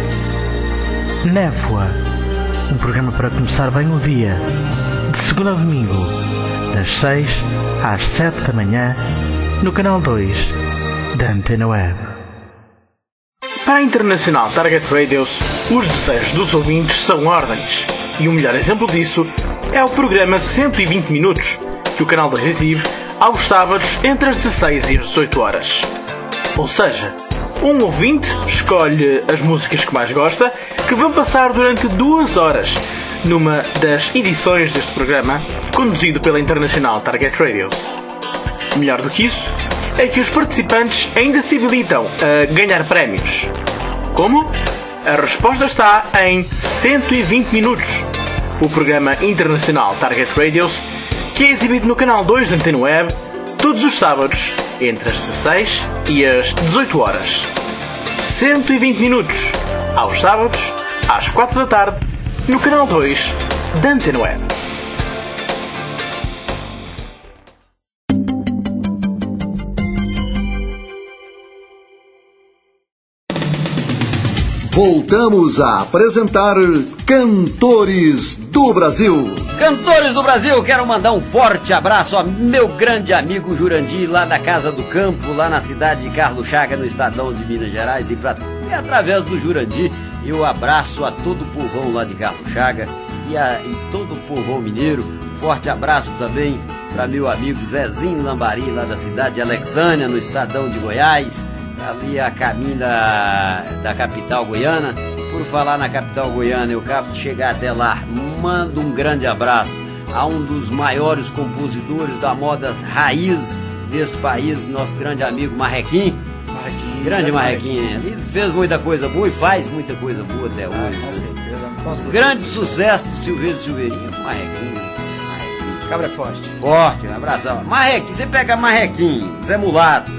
Névoa, um programa para começar bem o dia, de segunda a domingo, das seis às sete da manhã, no canal dois da Antena Web. Para a Internacional Target Radios, os desejos dos ouvintes são ordens. E o melhor exemplo disso é o programa cento e vinte minutos, que o canal dois exibe aos sábados entre as dezasseis e as dezoito horas. Ou seja, um ouvinte escolhe as músicas que mais gosta, que vão passar durante duas horas numa das edições deste programa, conduzido pela Internacional Target Radios. Melhor do que isso, é que os participantes ainda se habilitam a ganhar prémios. Como? A resposta está em cento e vinte minutos, o programa Internacional Target Radios, que é exibido no canal dois da Antena Web todos os sábados entre as dezasseis e as dezoito horas. cento e vinte minutos, aos sábados, às quatro da tarde, no canal dois da Antena Web. Voltamos a apresentar Cantores do Brasil. Cantores do Brasil, quero mandar um forte abraço ao meu grande amigo Jurandir, lá da Casa do Campo, lá na cidade de Carlos Chaga, no estadão de Minas Gerais. E, pra, e através do Jurandir, eu abraço a todo o povão lá de Carlos Chaga e, a, e todo o povão mineiro. Forte abraço também para meu amigo Zezinho Lambari, lá da cidade de Alexânia, no estadão de Goiás, ali a caminho da, da capital goiana. Por falar na capital goiana, eu acabo de chegar até lá. Mando um grande abraço a um dos maiores compositores da moda raiz desse país, nosso grande amigo Marrequim. Marrequim grande Marrequim, ele fez muita coisa boa e faz muita coisa boa até hoje. Ah, com certeza, com certeza. Grande sucesso do Silveiro Silveirinho, Marrequim. Marrequim. Cabra forte. Forte, um abração. Marrequim, você pega Marrequim, Zé Mulato,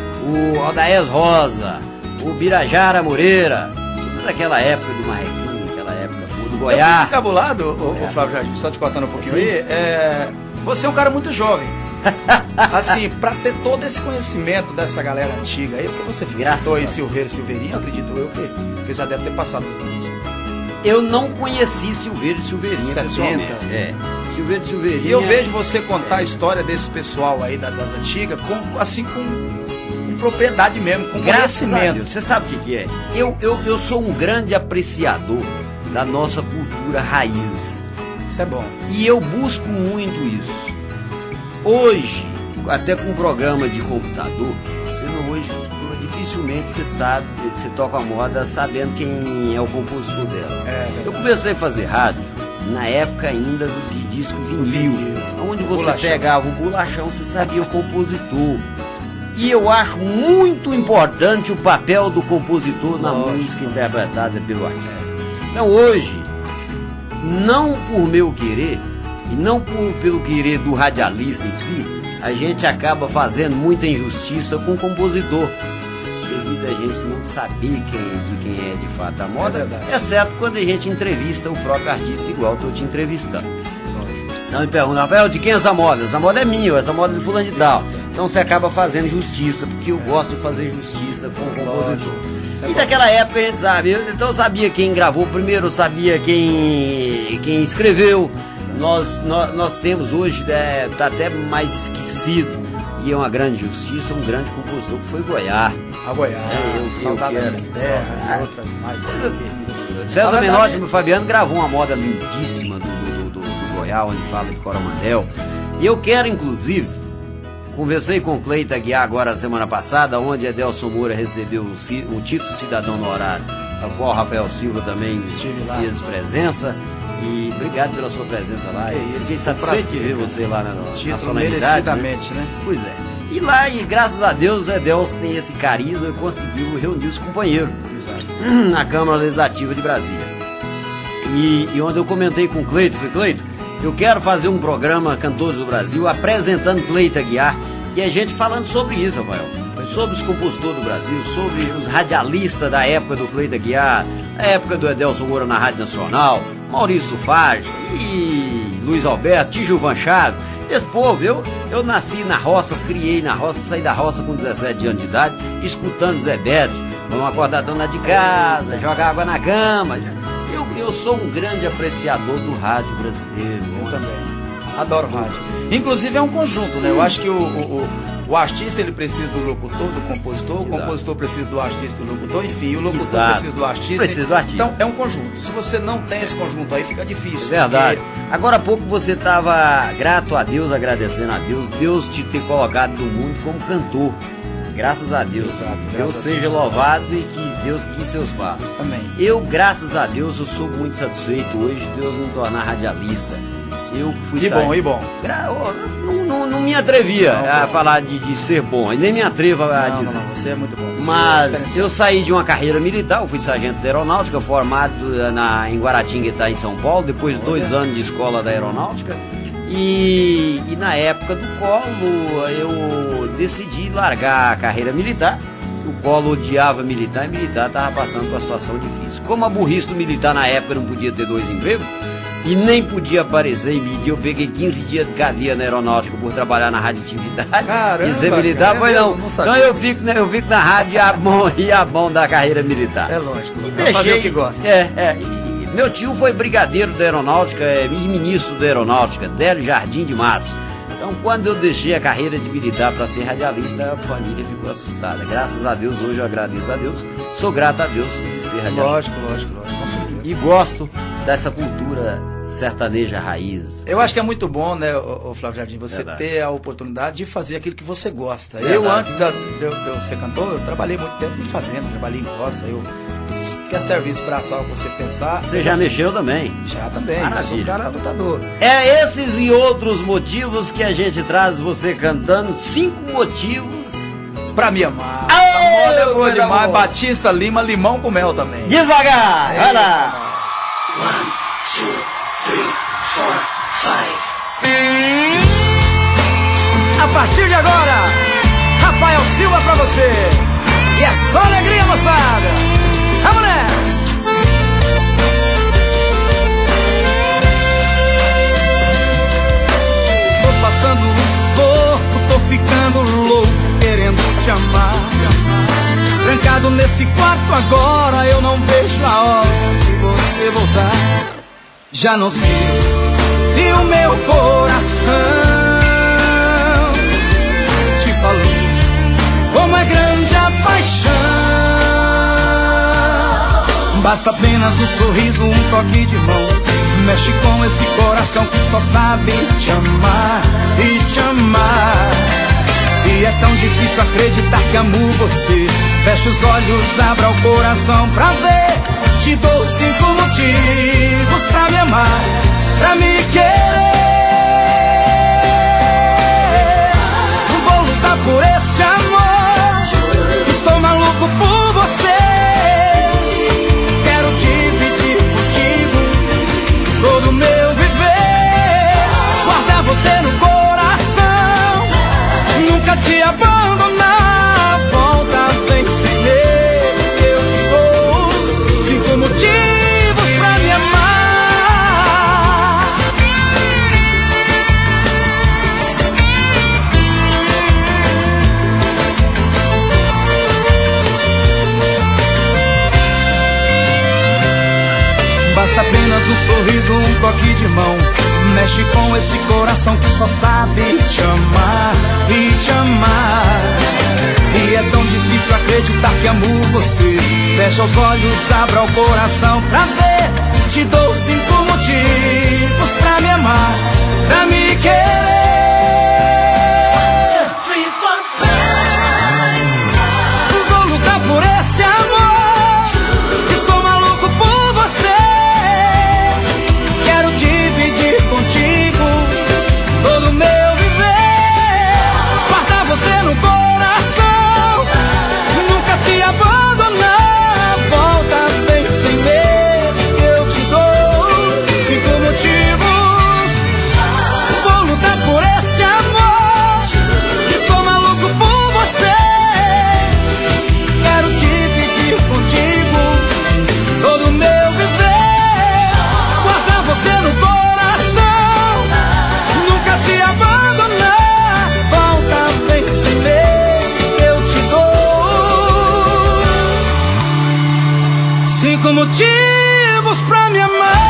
o Aldaés Rosa, o Birajara Moreira, tudo daquela época do Marrequim, aquela época do Goiás. Eu fico encabulado, o, o Flávio Jardim, só te cortando um pouquinho aí, é, você é um cara muito jovem. Assim, pra ter todo esse conhecimento dessa galera antiga aí, porque você citou aí Silveiro Silveirinho, acredito eu que, que já deve ter passado por isso. Eu não conheci Silveiro Silveirinho, setenta. É, Silveiro Silveirinho. E eu vejo você contar é. a história desse pessoal aí das, das antigas, com, assim, com, com propriedade mesmo, com Graças conhecimento. Você sabe o que, que é? Eu, eu, eu sou um grande apreciador da nossa cultura raiz. Isso é bom. E eu busco muito isso. Hoje, até com um programa de computador, você não, hoje dificilmente você sabe, você toca a moda sabendo quem é o compositor dela. É, eu comecei a fazer rádio na época ainda do de disco vinil, onde você bolachão. Pegava o bolachão, você sabia o compositor. E eu acho muito importante o papel do compositor na Nossa, música interpretada pelo artista. Então hoje, não por meu querer, e não por, pelo querer do radialista em si, a gente acaba fazendo muita injustiça com o compositor, devido a gente não saber quem, de quem é de fato a moda, é exceto quando a gente entrevista o próprio artista, igual estou te entrevistando. Então me pergunta, Rafael, de quem é essa moda? Essa moda é minha, essa moda é de fulano de tal. Então você acaba fazendo justiça, porque eu gosto de fazer justiça com o compositor. E naquela época a gente sabe, eu, então eu sabia quem gravou primeiro, eu sabia quem, quem escreveu. Nós, nós, nós temos hoje, é, tá até mais esquecido, e é uma grande justiça, um grande compositor que foi Goiás. A Goiás, é, eu, Saudade eu da Minha Terra e outras mais. César Menotti e Fabiano gravou uma moda lindíssima do, do, do, do Goiás, onde fala de Coromandel. E eu quero, inclusive, conversei com o Cleito Aguiar agora semana passada, onde Edelson Moura recebeu o, o título de cidadão honorário, ao qual Rafael Silva também fez presença. E obrigado pela sua presença lá. É isso, fiquei satisfeito de ver você lá na, título na solenidade. Merecidamente, né? né? Pois é. E lá, e graças a Deus, o Edelson tem esse carisma e conseguiu reunir os companheiros. Exato. Na Câmara Legislativa de Brasília. E, e onde eu comentei com o Cleito, falei, Cleito, eu quero fazer um programa Cantores do Brasil apresentando Cleito Aguiar e a gente falando sobre isso, Rafael. Sobre os compositores do Brasil, sobre os radialistas da época do Cleito Aguiar, da época do Edelson Moura na Rádio Nacional, Maurício Fars e Luiz Alberto, Tijuvan Chaves. Esse povo, eu, eu nasci na roça, criei na roça, saí da roça com dezessete anos de idade, escutando Zé Beto, vamos acordar dona de casa, jogar água na cama. Eu, eu sou um grande apreciador do rádio brasileiro. Eu também. Adoro rádio. Inclusive é um conjunto, né? Eu acho que o, o, o artista ele precisa do locutor, do compositor, Exato. O compositor precisa do artista, do locutor, enfim, o locutor Exato. Precisa do artista. Precisa do artista. Então é um conjunto. Se você não tem esse conjunto aí, fica difícil. Verdade. Porque... Agora há pouco você estava grato a Deus, agradecendo a Deus, Deus te ter colocado no mundo como cantor. Graças a Deus. Exato, Deus graças seja Deus. Louvado e que Deus guie seus passos. Amém. Eu, graças a Deus, eu sou muito satisfeito hoje de Deus me tornar radialista. Eu fui E sair... bom, e bom. Gra... Não, não, não me atrevia não, a bom. falar de, de ser bom, e nem me atrevo a não, dizer. Não, não, você é muito bom. Você Mas é eu saí de uma carreira militar, eu fui sargento da aeronáutica, formado na, em Guaratinguetá, em São Paulo, depois de dois anos de escola da aeronáutica. E, e na época do Collor eu decidi largar a carreira militar. O Collor odiava militar e militar estava passando por uma situação difícil. Como a burrice do militar na época não podia ter dois empregos e nem podia aparecer em mídia, eu peguei quinze dias de cadeia na aeronáutica por trabalhar na radioatividade. Caramba, e ser militar, cara, pois não. não então eu fico, eu fico na rádio e a mão, e a mão da carreira militar. É lógico. E deixei, fazer o que gosta. É, é. E meu tio foi brigadeiro da aeronáutica e ministro da aeronáutica, Délio Jardim de Matos. Então, quando eu deixei a carreira de militar para ser radialista, a família ficou assustada. Graças a Deus, hoje eu agradeço a Deus, sou grato a Deus de ser radialista. Lógico, lógico, lógico. E gosto dessa cultura sertaneja raiz. Eu acho que é muito bom, né, o Flávio Jardim, você Verdade. ter a oportunidade de fazer aquilo que você gosta. Verdade. Eu, antes da, de, eu, de eu ser cantor, eu trabalhei muito tempo em fazenda, trabalhei em roça, eu... Quer serviço braçal pra você pensar? Você já mexeu também? Já também, Maravilha. eu sou um cara lutador. É esses e outros motivos que a gente traz você cantando. Cinco motivos Pra me amar. Aê, A moda é boa coisa demais. boa. Batista Lima, limão com mel também. Devagar, vai lá. One, two, three, four, five. A partir de agora, Rafael Silva pra você. E é só alegria, moçada. Vamos nessa! Tô passando um sufoco, tô ficando louco, querendo te amar. Trancado nesse quarto agora, eu não vejo a hora de você voltar. Já não sei se o meu coração te falou como é grande a paixão. Basta apenas um sorriso, um toque de mão, mexe com esse coração que só sabe te amar e te amar. E é tão difícil acreditar que amo você. Fecha os olhos, abra o coração pra ver. Te dou cinco motivos pra me amar, pra me querer. Vou lutar por esse amor, estou maluco por você. Quero dividir contigo todo o meu viver, guardar você no coração, nunca te abandonar. Volta, vem sem medo, eu estou Basta apenas um sorriso, um toque de mão. Mexe com esse coração que só sabe te amar e te amar. E é tão difícil acreditar que amo você. Fecha os olhos, abra o coração pra ver. Te dou cinco motivos pra me amar, pra me querer. Vou lutar por esse amor. Estou maluco por você. Quero dividir contigo todo o meu viver. Guardar você no coração, nunca te abandonar. Volta bem sem medo, que eu te dou cinco motivos. Vou lutar por esse amor. Estou maluco por você. Quero dividir contigo todo o meu viver. Guardar você no coração, nunca te abandonar. Volta bem sem medo, que eu te dou cinco motivos pra me amar.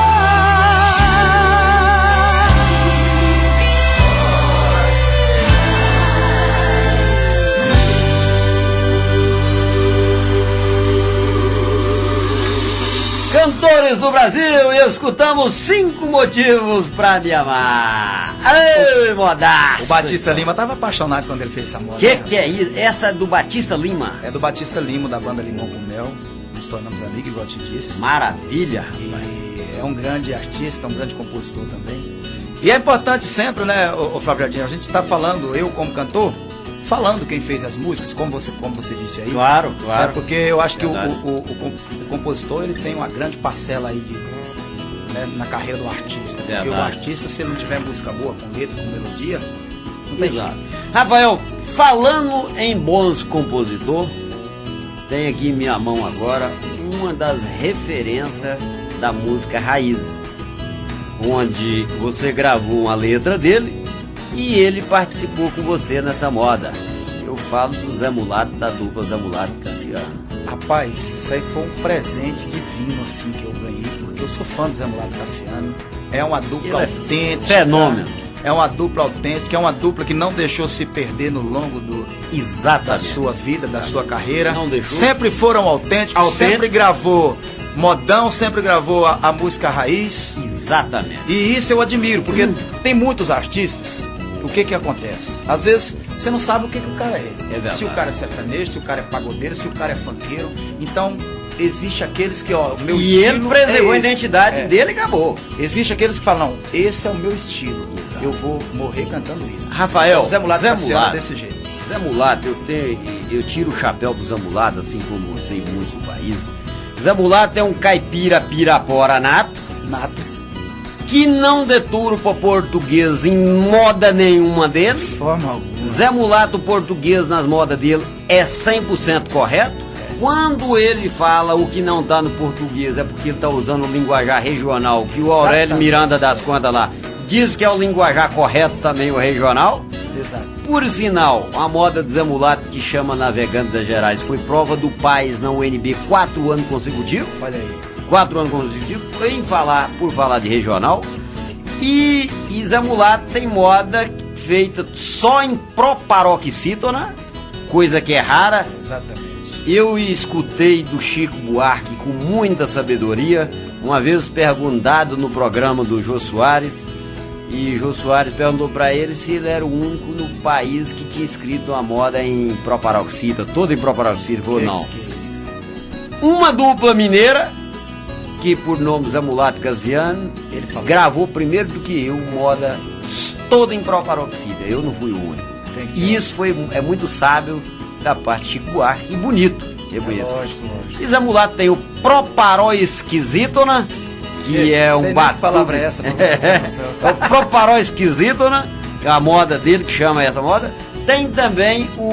Cantores do Brasil, e escutamos cinco motivos pra me amar. Ei, modaço! O Batista Lima tava apaixonado quando ele fez essa moda. Que que é isso? Essa é do Batista Lima? É do Batista Lima, da banda Limão com Mel. Nos tornamos amigos, igual eu te disse. Maravilha! E é um grande artista, um grande compositor também. E é importante sempre, né, o Flávio Jardim, a gente tá falando, eu como cantor, falando quem fez as músicas, como você, como você disse aí. Claro, claro. É porque eu acho que o, Verdade. o, o, o compositor, ele tem uma grande parcela aí de, né, na carreira do artista. Porque Verdade. o artista, se ele não tiver música boa, com letra, com melodia, não tem Exato. jeito. Rafael, falando em bons compositor, tem aqui em minha mão agora uma das referências da música raiz, onde você gravou uma letra dele e ele participou com você nessa moda. Eu falo do Zé Mulato, da dupla Zé Mulato e Cassiano. Rapaz, isso aí foi um presente divino assim que eu ganhei, porque eu sou fã do Zé Mulato e Cassiano. É uma dupla Ele é autêntica. fenômeno. É uma dupla autêntica, é uma dupla que não deixou se perder no longo do, da Exatamente. sua vida, da sua carreira. Não deixou. Sempre foram autênticos, Autêntico. sempre gravou modão, sempre gravou a, a música raiz. Exatamente. E isso eu admiro, porque tem muitos artistas. O que que acontece? Às vezes você não sabe o que que o cara é. É verdade. Se o cara é sertanejo, se o cara é pagodeiro, se o cara é funkeiro. Então, existe aqueles que, ó, o meu E ele estilo preservou é a esse. identidade É. dele e acabou. Existe aqueles que falam, não, esse é o meu estilo. Eu vou morrer cantando isso. Rafael, Então, Zé Mulato Zé Cassiano Mulato. desse jeito. Zé Mulato, eu, tenho, eu tiro o chapéu do Zé Mulato, assim como você em muitos países. Zé Mulato é um caipira pirapora nato, Nato. que não detura o português em moda nenhuma dele. De forma alguma. Zé Mulato português nas modas dele é cem por cento correto. Quando ele fala o que não está no português é porque ele está usando o linguajar regional, que o Aurélio Exatamente. Miranda das Contas lá diz que é o linguajar correto também, o regional. Exato. Por sinal, a moda de Zé Mulato, que chama Navegante das Gerais, foi prova do país na U N B quatro anos consecutivos. Olha aí. Quatro anos consecutivos, em falar, por falar de regional. E, e Zé Mulato tem moda feita só em proparoxítona, coisa que é rara. Exatamente. Eu escutei do Chico Buarque com muita sabedoria, uma vez perguntado no programa do Jô Soares, e Jô Soares perguntou para ele se ele era o único no país que tinha escrito uma moda em proparoxítona, toda em proparoxítona. Ele falou, Que- não. que isso? Uma dupla mineira, que por nome Zé Mulato e Cassiano, Ele falou. gravou primeiro do que eu, moda toda em proparoxítona. Eu não fui o único. Tem que E isso foi, é muito sábio da parte de Chico Buarque e bonito, reconheço. Lógico, lógico. E Zé Mulato tem o proparoesquisítona, que é um Sei nem que batuque. palavra é essa, pra você, É, Marcelo. é o proparoesquisítona, que é a moda dele, que chama essa moda. Tem também o,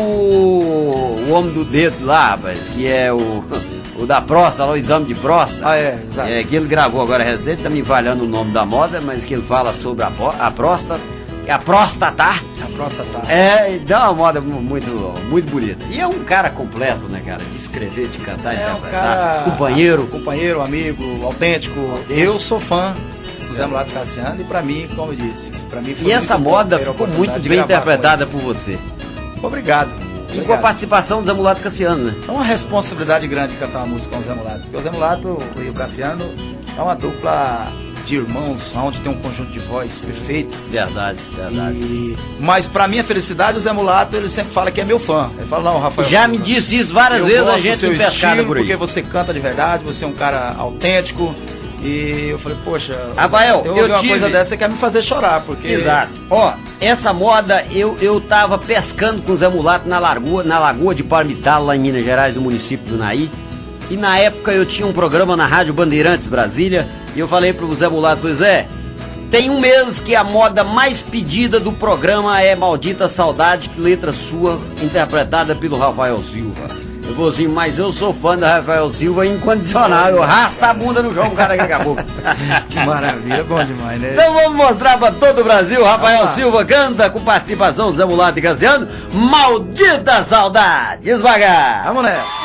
o homem do dedo lá, rapaz, que é o, o da próstata, lá, o exame de próstata. Ah, é, exato. É, que ele gravou agora recente, tá me falhando o nome da moda, mas que ele fala sobre a, pró- a próstata. a próstata. A próstata. É, dá uma moda muito, muito bonita. E é um cara completo, né, cara? De escrever, de cantar, de É um interpretar. cara... Companheiro. Companheiro, amigo, autêntico. Eu sou fã do Zé Mulato Cassiano e pra mim, como eu disse, pra mim foi E essa muito bom moda ter a ficou oportunidade muito de bem gravar interpretada com por eles. você. Obrigado. E com a Obrigado. participação do Zé Mulato Cassiano, né? É uma responsabilidade grande cantar uma música com o Zé Mulato. Porque o Zé Mulato e o Cassiano é uma dupla de irmãos, onde tem um conjunto de voz perfeito. Verdade, verdade. E... Mas pra minha felicidade, o Zé Mulato, ele sempre fala que é meu fã. Ele fala, não, Rafael Já Silva, me disse isso várias eu vezes, gosto a do gente seu me pescada estilo, por aí. porque você canta de verdade, você é um cara autêntico. E eu falei, poxa, Rafael, eu, eu ouvi uma tive- coisa dessa, você quer me fazer chorar, porque... Exato. Ó, essa moda, eu, eu tava pescando com o Zé Mulato na lagoa, na lagoa de Palmitalo, lá em Minas Gerais, no município do Naí. E na época eu tinha um programa na Rádio Bandeirantes Brasília, e eu falei pro Zé Mulato, falei, Zé, tem um mês que a moda mais pedida do programa é Maldita Saudade, que letra sua, interpretada pelo Rafael Silva. Eu vou assim, mas eu sou fã da Rafael Silva incondicional, eu rasto a bunda no chão, o cara que acabou. Que maravilha, bom demais, né? Então vamos mostrar pra todo o Brasil, Rafael Vamos lá. Silva canta com participação do Zé Mulato e Cassiano, Maldita Saudade, devagar. Vamos nessa.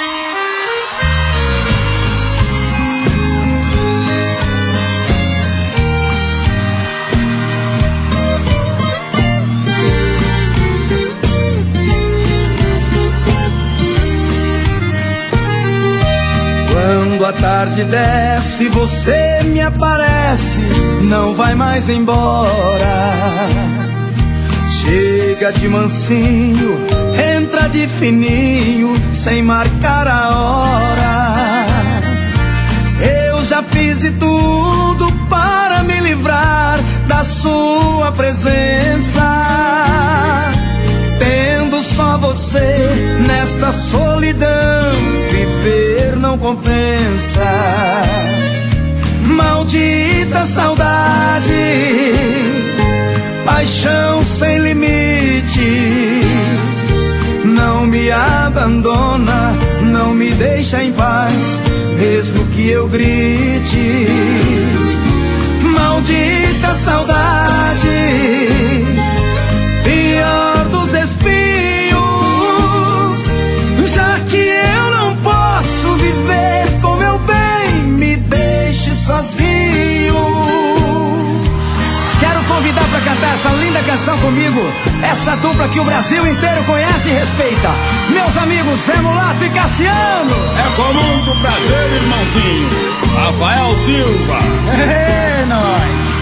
Quando a tarde desce, você me aparece, não vai mais embora. Chega de mansinho, entra de fininho, sem marcar a hora. Eu já fiz de tudo para me livrar da sua presença. Tendo só você nesta solidão, viver não compensa. Maldita saudade, paixão sem limite. Não me abandona, não me deixa em paz, mesmo que eu grite. Maldita saudade, pior dos espinhos, já que eu não posso viver com meu bem, me deixe sozinho. Quero convidar pra cantar essa linda canção comigo, essa dupla que o Brasil inteiro conhece e respeita, meus amigos Zé Mulato e Cassiano. É com muito prazer, irmãozinho, Rafael Silva. É nóis.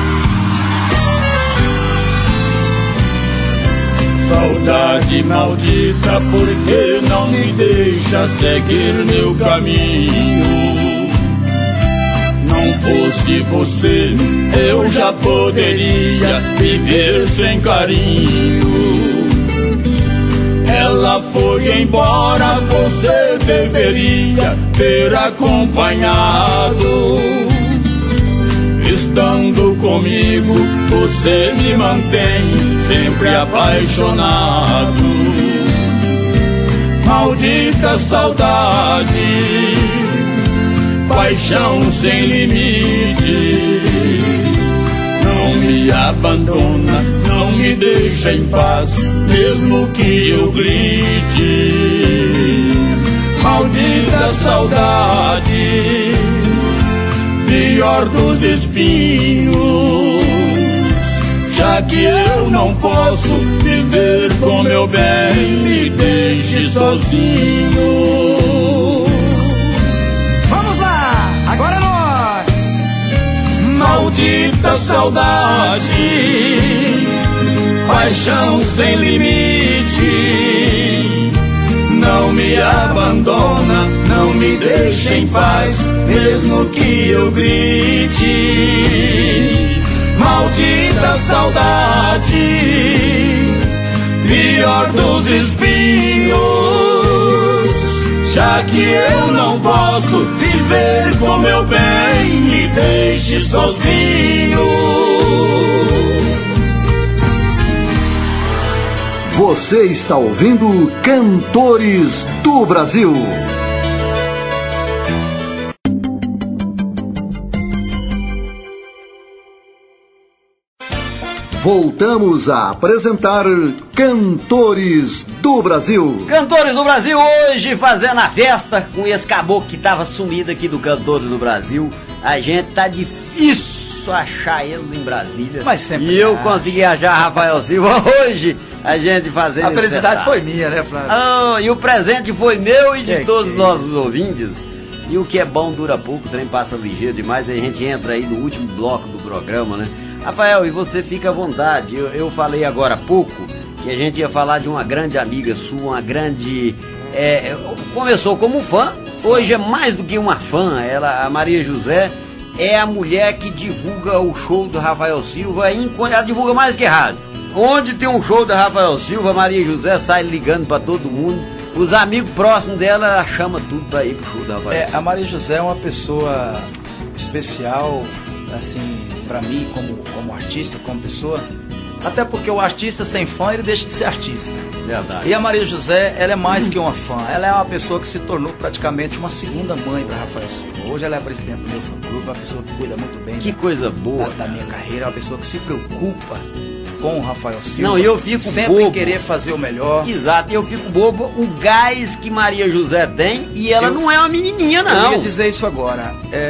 Saudade maldita, porque não me deixa seguir meu caminho. Não fosse você, eu já poderia viver sem carinho. Ela foi embora, você deveria ter acompanhado. Estando comigo, você me mantém sempre apaixonado. Maldita saudade, paixão sem limite. Não me abandona, não me deixa em paz, mesmo que eu grite. Maldita saudade, pior dos espinhos, já que eu não posso viver com meu bem, me deixe sozinho. Vamos lá, agora é nós. Maldita saudade, paixão sem limite. Não me abandona, não me deixa em paz, mesmo que eu grite. Maldita saudade, pior dos espinhos, já que eu não posso viver com meu bem, me deixe sozinho. Você está ouvindo Cantores do Brasil. Voltamos a apresentar Cantores do Brasil. Cantores do Brasil hoje fazendo a festa com esse caboclo que tava sumido aqui do Cantores do Brasil. A gente tá difícil achar ele em Brasília. Mas sempre E eu dá. consegui achar Rafael Silva hoje. A gente fazendo A esse felicidade festaço. foi minha, né, Flávio? Ah, e o presente foi meu e de Que todos que os é nossos isso? ouvintes. E o que é bom dura pouco, o trem passa ligeiro demais. E a gente entra aí no último bloco do programa, né? Rafael, e você fica à vontade. Eu, eu falei agora há pouco que a gente ia falar de uma grande amiga sua, uma grande... É, começou como fã, hoje é mais do que uma fã. Ela, a Maria José é a mulher que divulga o show do Rafael Silva. E ela divulga mais que rádio. Onde tem um show do Rafael Silva, a Maria José sai ligando pra todo mundo. Os amigos próximos dela, ela chama tudo pra ir pro show do Rafael É, Silva. a Maria José é uma pessoa especial, assim, pra mim, como, como artista, como pessoa. Até porque o artista sem fã, ele deixa de ser artista. Verdade. E a Maria José, ela é mais que uma fã. Ela é uma pessoa que se tornou praticamente uma segunda mãe para Rafael Silva. Hoje ela é presidente do meu fã-clube, uma pessoa que cuida muito bem Que da, coisa boa. da, da minha carreira, uma pessoa que se preocupa com o Rafael Silva. Não, e eu fico sempre bobo. em querer fazer o melhor. Exato, eu fico bobo o gás que Maria José tem e ela Eu- não é uma menininha, Eu não. ia dizer isso agora.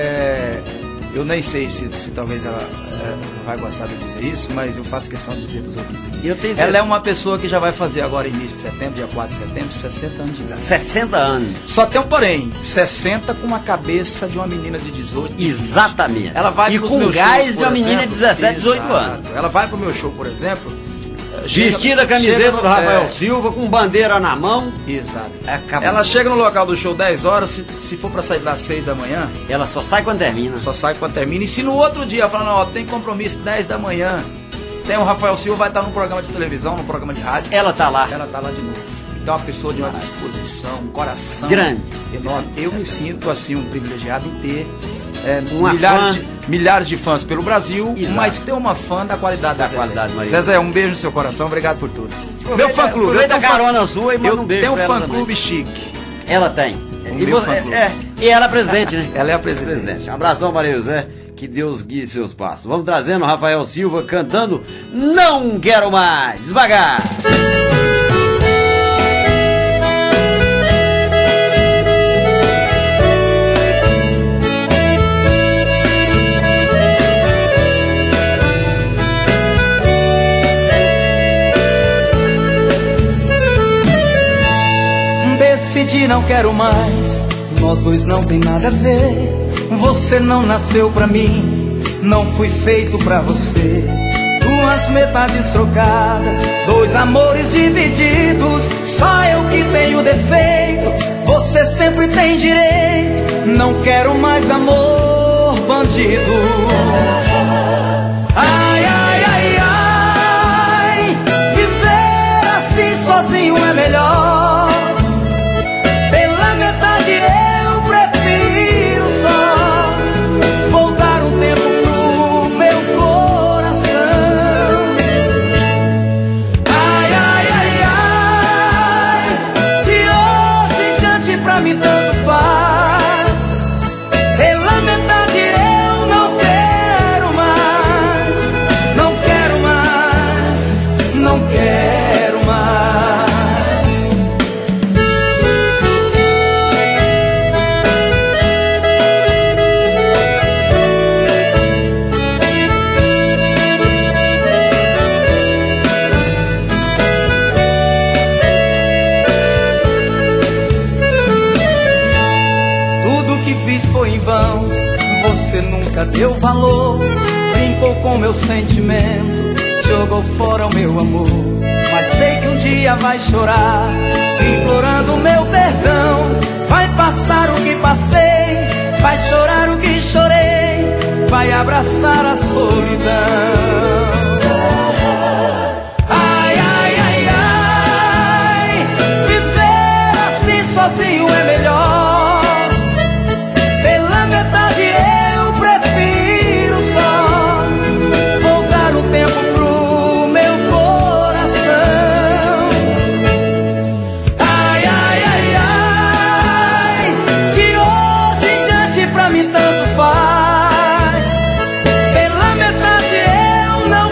É, eu nem sei se, se talvez ela é, vai gostar de eu dizer isso, mas eu faço questão de dizer para os ouvintes aqui. Eu tenho Ela certeza. é uma pessoa que já vai fazer agora, início de setembro, dia quatro de setembro, sessenta anos de idade. sessenta anos. Só tem um porém, sessenta com uma cabeça de uma menina de dezoito. Exatamente. Ela vai e pros com meus gás shows, de uma por menina de exemplo. dezessete, dezoito Exato. anos. Ela vai pro meu show, por exemplo. chega- Vestida a camiseta chega no- do Rafael é, Silva, com bandeira na mão. Exato. Acabou. Ela chega no local do show dez horas, se, se for pra sair das seis da manhã, Ela só sai quando termina. só sai quando termina. E se no outro dia ela fala, não, ó, tem compromisso dez da manhã, tem o Rafael Silva, vai estar num programa de televisão, num programa de rádio, Ela tá lá. ela tá lá de novo. Então é uma pessoa de uma disposição, um coração Grande. enorme. Eu me sinto assim um privilegiado em ter é, Uma milhares, fã. de, milhares de fãs pelo Brasil, Exato. mas ter uma fã da qualidade da, Da Zezé. qualidade, Maria. Zezé, um beijo no seu coração, obrigado por tudo. Meu fã clube, eu Aproveita tenho a um fã- carona sua e manda eu um beijo tenho um pra ela fã também. clube chique. Ela tem. O e, meu você- fã-clube. é, e ela é presidente, né? Ela é a presidente. Um abração, Maria José. Que Deus guie seus passos. Vamos trazendo o Rafael Silva cantando Não Quero Mais. Devagar. Decidi, não quero mais. Nós dois não tem nada a ver. Você não nasceu pra mim, não fui feito pra você. Duas metades trocadas, dois amores divididos. Só eu que tenho defeito, você sempre tem direito. Não quero mais amor bandido. Ai, ai, ai, ai, viver assim sozinho é melhor. Pela metade eu prefiro só voltar um tempo pro meu coração. Ai, ai, ai, ai, de hoje em diante pra mim tanto faz. Pela metade eu não quero mais, não quero mais, não quero mais. Tudo que fiz foi em vão, você nunca deu valor. Brincou com meu sentimento, jogou fora o meu amor. Mas sei que um dia vai chorar, implorando meu perdão. Vai passar o que passei, vai chorar o que chorei, vai abraçar a solidão. Ai, ai, ai, ai, viver assim sozinho é melhor. Pela metade eu prefiro só voltar o tempo pro meu coração. Ai, ai, ai, ai, de hoje em diante pra mim tanto faz. Pela metade eu não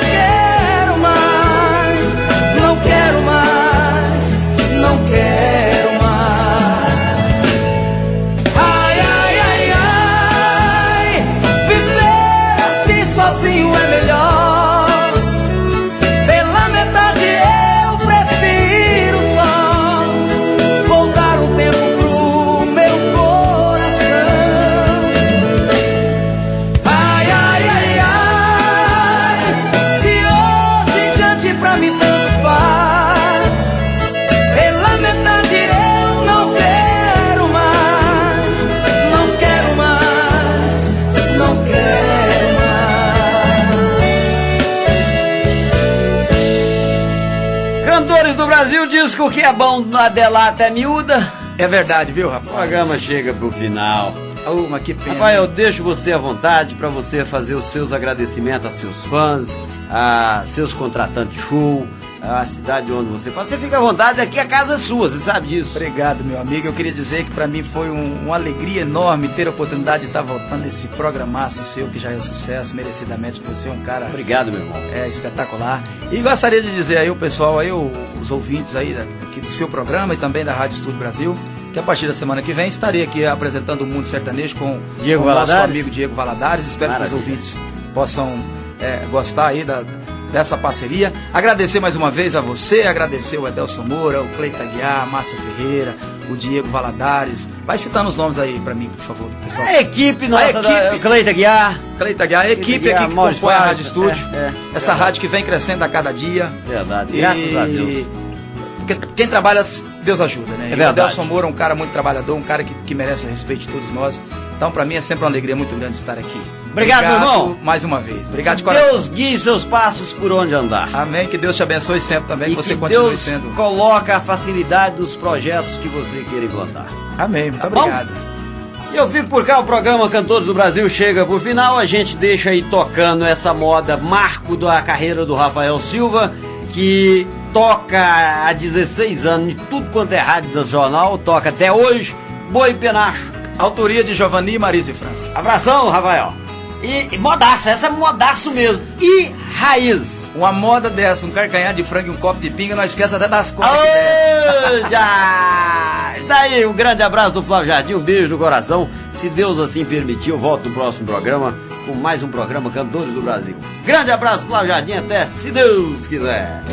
Brasil diz que o que é bom na delata é miúda. É verdade, viu, rapaz? O programa chega pro final. Oh, mas que pena. Rafael, eu deixo você à vontade para você fazer os seus agradecimentos a seus fãs, a seus contratantes show, a cidade onde você passa. Você fica à vontade, aqui a casa é sua, você sabe disso. Obrigado, meu amigo. Eu queria dizer que para mim foi um, uma alegria enorme ter a oportunidade de estar voltando nesse programaço seu, que já é sucesso, merecidamente. Você é um cara... Obrigado, meu irmão. É, espetacular. E gostaria de dizer aí, o pessoal, aí, os ouvintes aí aqui do seu programa e também da Rádio Estúdio Brasil, que a partir da semana que vem estarei aqui apresentando o Mundo Sertanejo com, Diego com o nosso Valadares. amigo Diego Valadares. Espero Maravilha. que os ouvintes possam é, gostar aí da, dessa parceria. Agradecer mais uma vez a você, agradecer o Edelson Moura, o Cleita Aguiar, a Márcia Ferreira, o Diego Valadares. Vai citando os nomes aí pra mim, por favor, pessoal. A equipe nossa, A equipe. da Cleita Aguiar. Cleita Aguiar, a equipe Aguiar, aqui que Maurício compõe a Vaz, Rádio Estúdio. é, é, essa verdade. rádio que vem crescendo a cada dia. Verdade, graças a Deus. Porque quem trabalha, Deus ajuda, né? É E o verdade. Adelson Moura é um cara muito trabalhador, um cara que, que merece o respeito de todos nós. Então, pra mim, é sempre uma alegria muito grande estar aqui. Obrigado, meu irmão. Mais uma vez. Obrigado de coração. Deus guie seus passos por onde andar. Amém. Que Deus te abençoe sempre também. E Que você que continue Deus sendo. coloca a facilidade dos projetos que você queira implantar. Amém. Muito Tá bom? obrigado. E eu fico por cá, o programa Cantores do Brasil chega por final. A gente deixa aí tocando essa moda marco da carreira do Rafael Silva, que toca há dezesseis anos em tudo quanto é rádio nacional, toca até hoje, Boi Penacho. Autoria de Giovanni, Marisa e França. Abração, Rafael. E, e modaço, essa é modaço mesmo. E raiz. Uma moda dessa, um carcanhar de frango e um copo de pinga, não esqueça até das cores. Ô, já! Daí, um grande abraço do Flávio Jardim, um beijo no coração. Se Deus assim permitir, eu volto no próximo programa com mais um programa Cantores do Brasil. Grande abraço, Flávio Jardim, até se Deus quiser.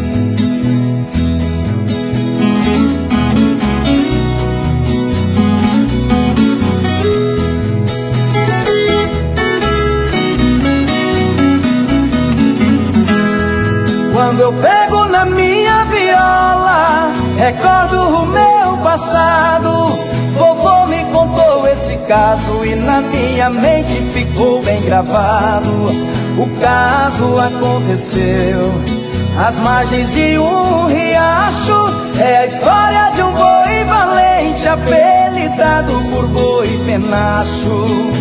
Quando eu pego na minha viola, recordo o meu passado. Vovô me contou esse caso e na minha mente ficou bem gravado. O caso aconteceu às margens de um riacho. É a história de um boi valente, apelidado por Boi Penacho.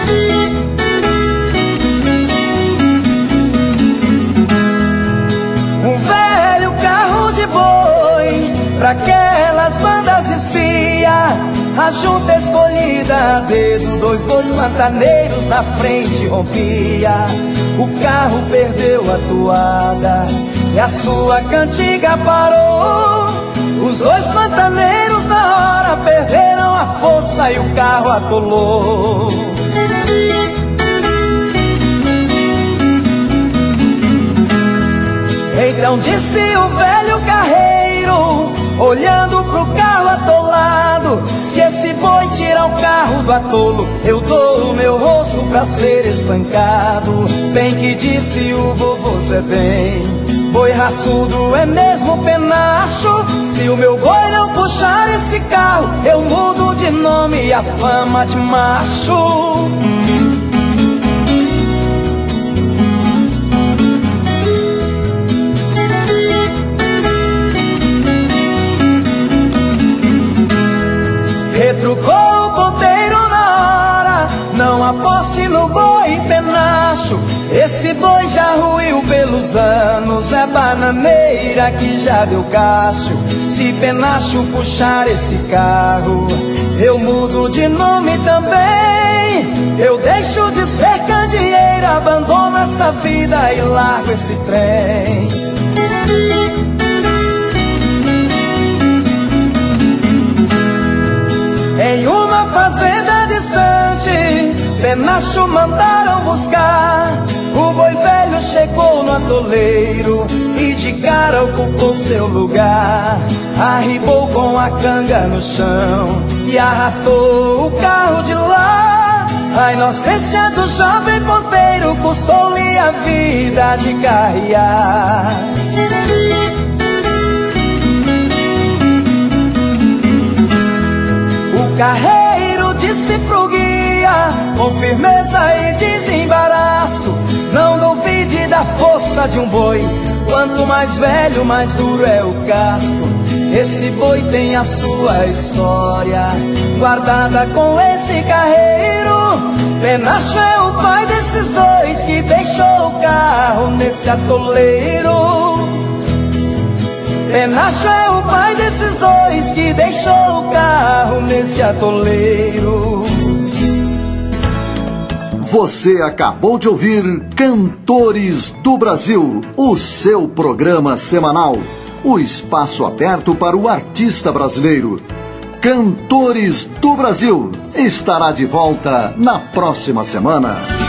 Um velho carro de boi pra aquelas bandas de cia, a junta escolhida a dedo, dois dois pantaneiros na frente rompia. O carro perdeu a toada e a sua cantiga parou. Os dois pantaneiros na hora perderam a força e o carro atolou. Então disse o velho carreiro, olhando pro carro atolado: se esse boi tirar o carro do atolo, eu dou o meu rosto pra ser espancado. Bem que disse o vovô Zé Bem, boi raçudo é mesmo penacho. Se o meu boi não puxar esse carro, eu mudo de nome e a fama de macho. Retrucou o ponteiro na hora: não aposte no Boi Penacho. Esse boi já ruiu pelos anos, é bananeira que já deu cacho. Se Penacho puxar esse carro, eu mudo de nome também. Eu deixo de ser candeeiro, abandono essa vida e largo esse trem. Em uma fazenda distante, Penacho mandaram buscar. O boi velho chegou no atoleiro e de cara ocupou seu lugar. Arribou com a canga no chão e arrastou o carro de lá. A inocência do jovem ponteiro custou-lhe a vida de carrear. O carreiro disse pro guia, com firmeza e desembaraço: não duvide da força de um boi. Quanto mais velho, mais duro é o casco. Esse boi tem a sua história guardada com esse carreiro. Penacho é o pai desses dois que deixou o carro nesse atoleiro. Penacho é o pai desses dois que deixou o carro nesse atoleiro. Você acabou de ouvir Cantores do Brasil, o seu programa semanal, o espaço aberto para o artista brasileiro. Cantores do Brasil estará de volta na próxima semana.